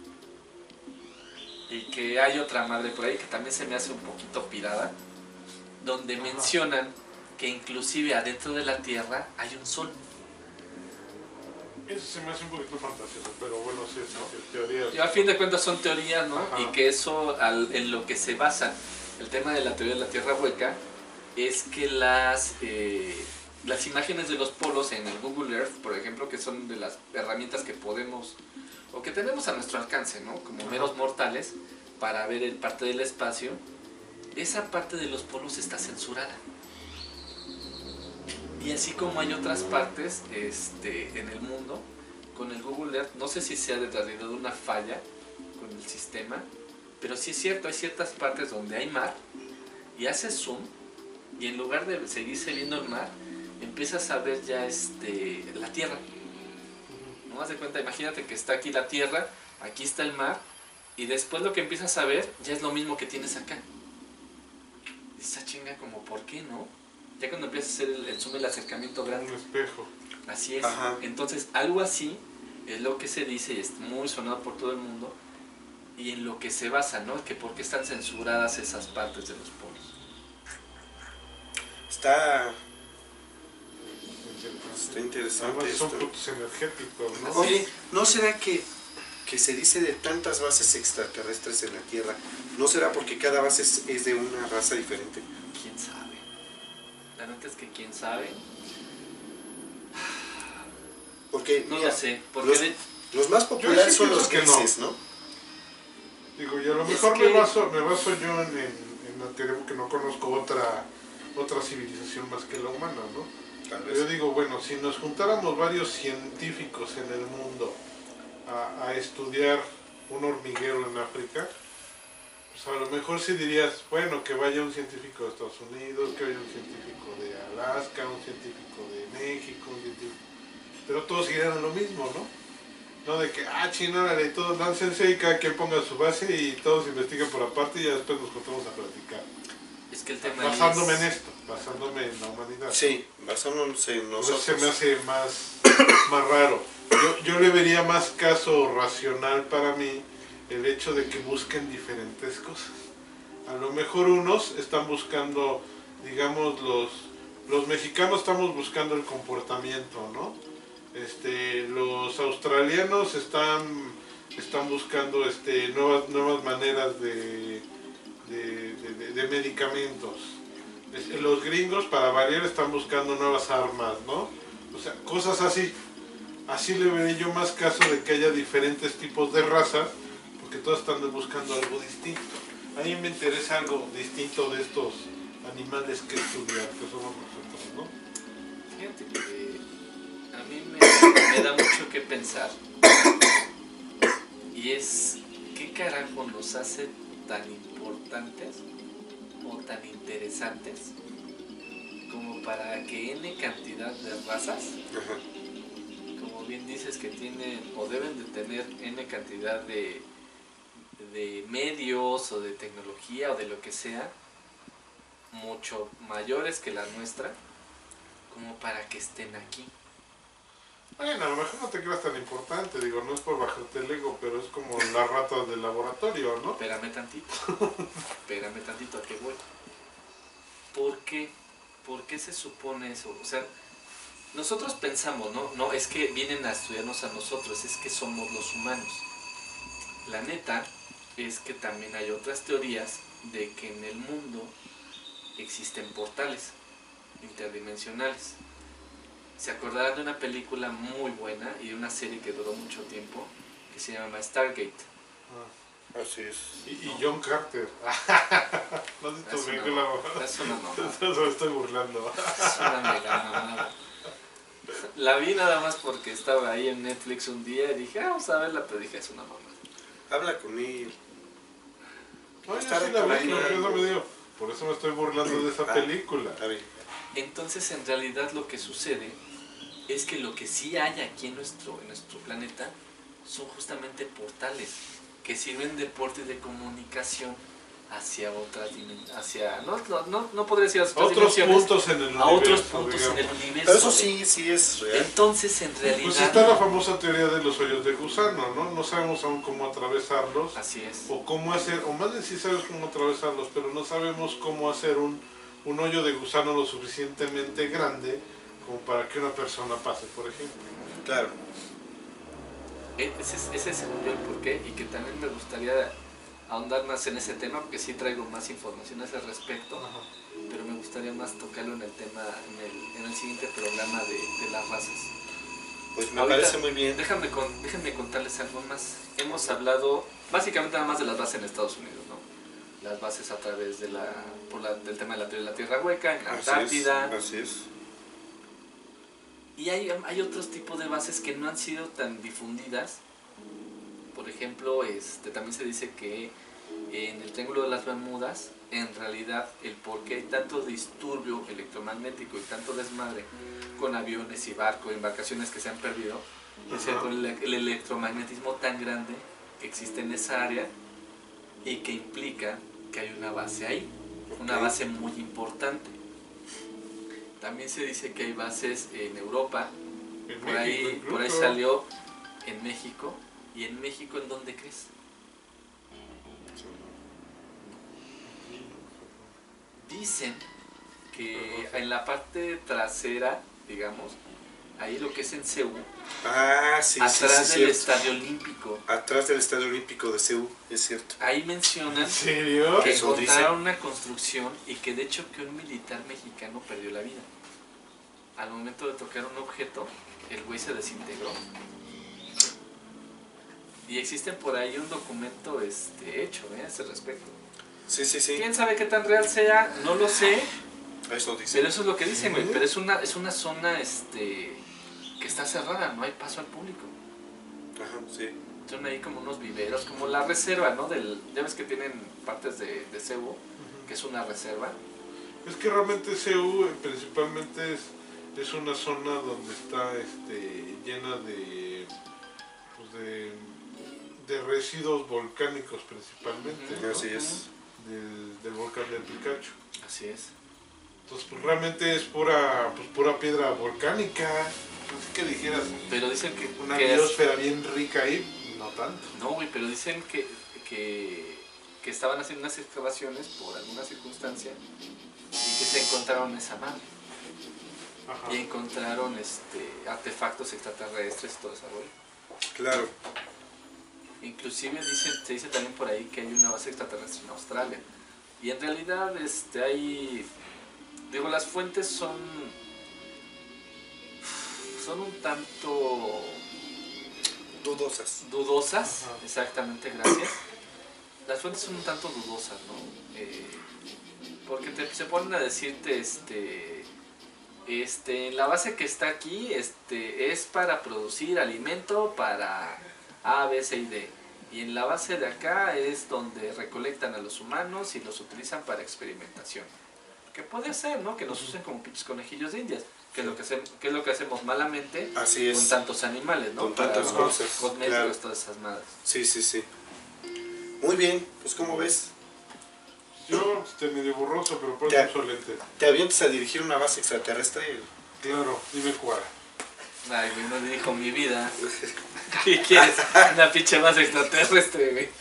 Y que hay otra madre por ahí que también se me hace un poquito pirada, donde mencionan que inclusive adentro de la Tierra hay un sol. Eso se me hace un poquito fantasioso, pero bueno, sí, es teoría. Y a fin de cuentas son teorías, ¿no? Ajá. Y que eso, en lo que se basa el tema de la teoría de la Tierra hueca, es que las imágenes de los polos en el Google Earth, por ejemplo, que son de las herramientas que podemos o que tenemos a nuestro alcance, ¿no? Como meros mortales, para ver el parte del espacio, esa parte de los polos está censurada. Y así como hay otras partes en el mundo, con el Google Earth, no sé si sea de realidad una falla con el sistema, pero sí es cierto, hay ciertas partes donde hay mar, y haces zoom, y en lugar de seguirse viendo el mar, empiezas a ver ya la tierra. ¿No? Haz de cuenta, imagínate que está aquí la tierra, aquí está el mar, y después lo que empiezas a ver ya es lo mismo que tienes acá. Y esa chinga como, ¿por qué no? Ya cuando empiezas a hacer el zoom, el acercamiento grande. Un espejo. Así es. Ajá. Entonces, algo así es lo que se dice y es muy sonado por todo el mundo, y en lo que se basa, ¿no? Que por qué están censuradas esas partes de los polos. Está interesante Además son esto. puntos energéticos, ¿no? Oye, ¿no será que se dice de tantas bases extraterrestres en la Tierra? ¿No será porque cada base es de una raza diferente? ¿Quién sabe? La neta es que quién sabe. Porque, No mira, lo sé. Porque los más populares son los pienso que grises, ¿no? Digo, y a lo mejor me baso yo en la teoría porque no conozco otra civilización más que la humana, ¿no? Tal vez. Yo digo, bueno, si nos juntáramos varios científicos en el mundo a estudiar un hormiguero en África, pues a lo mejor sí dirías, bueno, que vaya un científico de Estados Unidos, que vaya un científico de Alaska, un científico de México, un científico... pero todos irían a lo mismo, ¿no? No de que, chingada, y todos láncense y cada quien ponga su base y todos investiguen por aparte y ya después nos juntamos a platicar. es que el tema Basándome es... en esto, basándome en la humanidad. Sí, basándonos en nosotros. Se me hace más raro. Yo le vería más caso racional para mí el hecho de que busquen diferentes cosas. A lo mejor unos están buscando, digamos, los mexicanos estamos buscando el comportamiento, ¿no? Los australianos están buscando nuevas maneras de medicamentos. Los gringos, para variar, están buscando nuevas armas, ¿no? O sea, cosas así. Así le veré yo más caso de que haya diferentes tipos de razas, porque todos están buscando algo distinto. A mí me interesa algo distinto de estos animales que estudiar, que somos nosotros, ¿no? Fíjate que a mí me da mucho que pensar, y es qué carajo nos hace tan importantes o tan interesantes como para que N cantidad de razas, Ajá. como bien dices, que tienen o deben de tener N cantidad de medios o de tecnología o de lo que sea, mucho mayores que la nuestra, como para que estén aquí. Bueno, a lo mejor no te creas tan importante, digo, no es por bajarte el ego, pero es como las ratas del laboratorio, ¿no? Espérame tantito, ¿a qué voy? ¿Por qué? ¿Por qué se supone eso? O sea, nosotros pensamos, no es que vienen a estudiarnos a nosotros, es que somos los humanos. La neta es que también hay otras teorías de que en el mundo existen portales interdimensionales. Se acordarán de una película muy buena y de una serie que duró mucho tiempo que se llama Stargate. Así es. Y John Carter. No sé si Es te una la... es una mamada. Eso me estoy burlando. Es una mega mamada. La vi nada más porque estaba ahí en Netflix un día y dije, vamos a verla, pero dije, es una mamada. Habla con él. No, yo Está sí la vi, recomendado. por eso me estoy burlando de esa película. Está bien. Entonces, en realidad, lo que sucede es que lo que sí hay aquí en nuestro planeta son justamente portales que sirven de puerto de comunicación hacia otras dimensiones, no podría decir otras Otros dimensiones, puntos en el universo. a otros puntos en el digamos. universo. Pero eso sí es real. Entonces, en realidad, Pues está la famosa teoría de los hoyos de gusano, ¿no? No sabemos aún cómo atravesarlos. así es. O cómo hacer, o más bien sí sabemos cómo atravesarlos, pero no sabemos cómo hacer un hoyo de gusano lo suficientemente grande como para que una persona pase, por ejemplo. Claro. Ese es según yo el porqué, y que también me gustaría ahondar más en ese tema, porque sí traigo más información a ese respecto, Ajá. pero me gustaría más tocarlo en el tema, en el siguiente programa de las razas. Pues me Ahorita, parece muy bien. déjenme contarles algo más. Hemos hablado básicamente nada más de las bases en Estados Unidos, ¿no? Las bases a través del tema de la Tierra Hueca, en la Antártida. Así es. Y hay otros tipos de bases que no han sido tan difundidas. Por ejemplo, también se dice que en el Triángulo de las Bermudas, en realidad, el por qué hay tanto disturbio electromagnético y tanto desmadre con aviones y barcos, embarcaciones que se han perdido, es por el electromagnetismo tan grande que existe en esa área y que implica que hay una base ahí, una base muy importante. También se dice que hay bases en Europa, por ahí salió en México. ¿Y en México en dónde crees? Dicen que en la parte trasera, digamos, ahí lo que es en CEU, atrás del Estadio Olímpico. Atrás del Estadio Olímpico de CEU, es cierto. Ahí mencionan ¿En serio? que Eso encontraron una construcción y que de hecho que un militar mexicano perdió la vida. Al momento de tocar un objeto, el güey se desintegró. Y existen por ahí un documento hecho a ese respecto. Sí. ¿Quién sabe qué tan real sea? No lo sé. Eso dice. Pero eso es lo que dicen, güey. Pero es una zona que está cerrada, no hay paso al público. Ajá, sí. Son ahí como unos viveros, como la reserva, ¿no? Ya ves que tienen partes de CEU, que es una reserva. Es que realmente CEU principalmente es una zona donde está llena de residuos volcánicos principalmente, ¿no? Así es. Del volcán del Picacho. Así es. Entonces pues realmente es pura piedra volcánica. No sé qué dijeras. Pero dicen que Una biosfera bien rica ahí, no tanto. No, güey, pero dicen que estaban haciendo unas excavaciones por alguna circunstancia y que se encontraron esa madre. Ajá. Y encontraron artefactos extraterrestres y todo ese rollo. Claro. Inclusive se dice también por ahí que hay una base extraterrestre en Australia. Y en realidad las fuentes son un tanto dudosas. Ajá. Exactamente, gracias. Las fuentes son un tanto dudosas, ¿no? Porque se ponen a decirte la base que está aquí es para producir alimento para A, B, C y D. Y en la base de acá es donde recolectan a los humanos y los utilizan para experimentación. Que puede ser, ¿no? Que nos usen como pinches conejillos de indias. Que es lo que hacemos malamente. Así es. Con tantos animales, ¿no? Con tantas cosas. Cosméticos, Claro. todas esas madres. Sí. Muy bien, pues ¿cómo ves? Yo medio borroso, pero por eso uso lente. ¿Te avientas a dirigir una base extraterrestre? Claro, dime cuál. Ay, güey, no dirijo mi vida. ¿Qué quieres? Una pinche base extraterrestre, güey.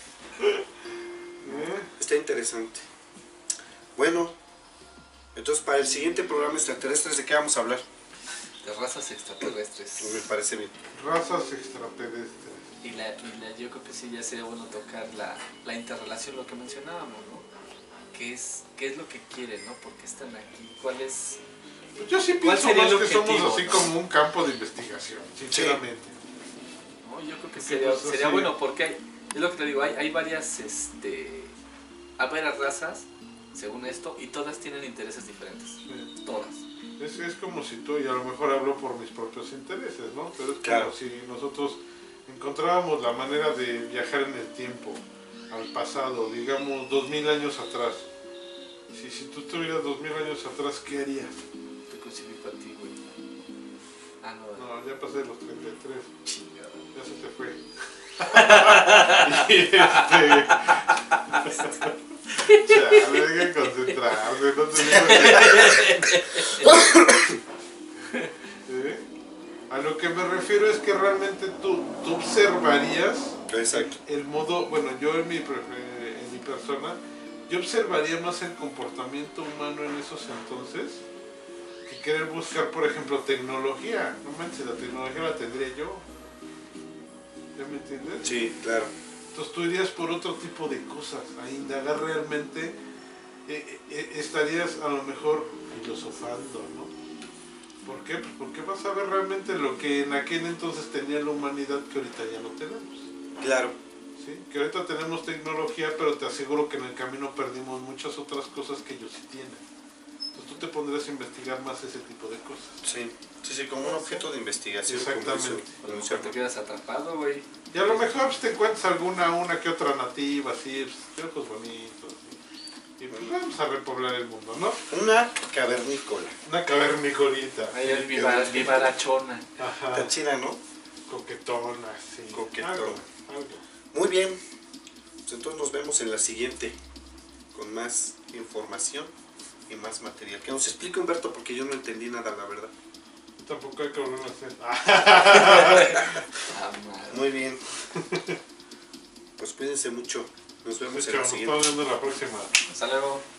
Está interesante. Bueno, entonces para el siguiente programa extraterrestres, ¿de qué vamos a hablar? De razas extraterrestres. Me parece bien. Razas extraterrestres. Y yo creo que sí, ya sería bueno tocar la interrelación, lo que mencionábamos, ¿no? ¿Qué es lo que quieren, ¿no? ¿Por qué están aquí? ¿Cuál es...? Pues yo sí ¿Cuál pienso sería más el que somos objetivo, así no? como un campo de investigación, sinceramente. No, yo creo que Porque, sería bueno, porque es lo que te digo, hay varias razas, según esto, y todas tienen intereses diferentes. Sí. Todas. Es como si tú, y a lo mejor hablo por mis propios intereses, ¿no? Pero es Claro. como si nosotros encontrábamos la manera de viajar en el tiempo, al pasado, digamos 2000 años atrás. Si tú estuvieras 2000 años atrás, ¿qué harías? Te crucifico a ti, güey. Ah, no. No, ya pasé los 33, Chingada. ya se te fue. Chale, hay que concentrarse, no te ¿Eh? A lo que me refiero es que realmente tú observarías Exacto. el modo, bueno, yo en mi persona, yo observaría más el comportamiento humano en esos entonces que querer buscar, por ejemplo, tecnología. No manches, la tecnología la tendría yo. ¿Ya me entiendes? Sí, claro. Entonces tú irías por otro tipo de cosas, a indagar realmente, estarías a lo mejor filosofando, ¿no? ¿Por qué? Pues porque vas a ver realmente lo que en aquel entonces tenía la humanidad que ahorita ya no tenemos. Claro. ¿Sí? Que ahorita tenemos tecnología, pero te aseguro que en el camino perdimos muchas otras cosas que ellos sí tienen. Entonces tú te pondrás a investigar más ese tipo de cosas. Sí, como un objeto de investigación. Exactamente. A lo mejor te quedas atrapado, güey. Y a lo mejor pues, te encuentras una que otra nativa, así, pues, ojos bonitos. Y pues vamos a repoblar el mundo, ¿no? Una cavernícola. Una cavernicolita. Ahí es vivarachona. Ajá. Está chida, ¿no? Coquetona, sí. Coquetona. Algo. Muy bien. Pues entonces nos vemos en la siguiente. Con más información y más material. Que nos explique Humberto porque yo no entendí nada, la verdad. Tampoco hay que volver a hacer. Muy bien. Pues cuídense mucho. Nos vemos en la Nos siguiente. estamos viendo la próxima. Hasta luego.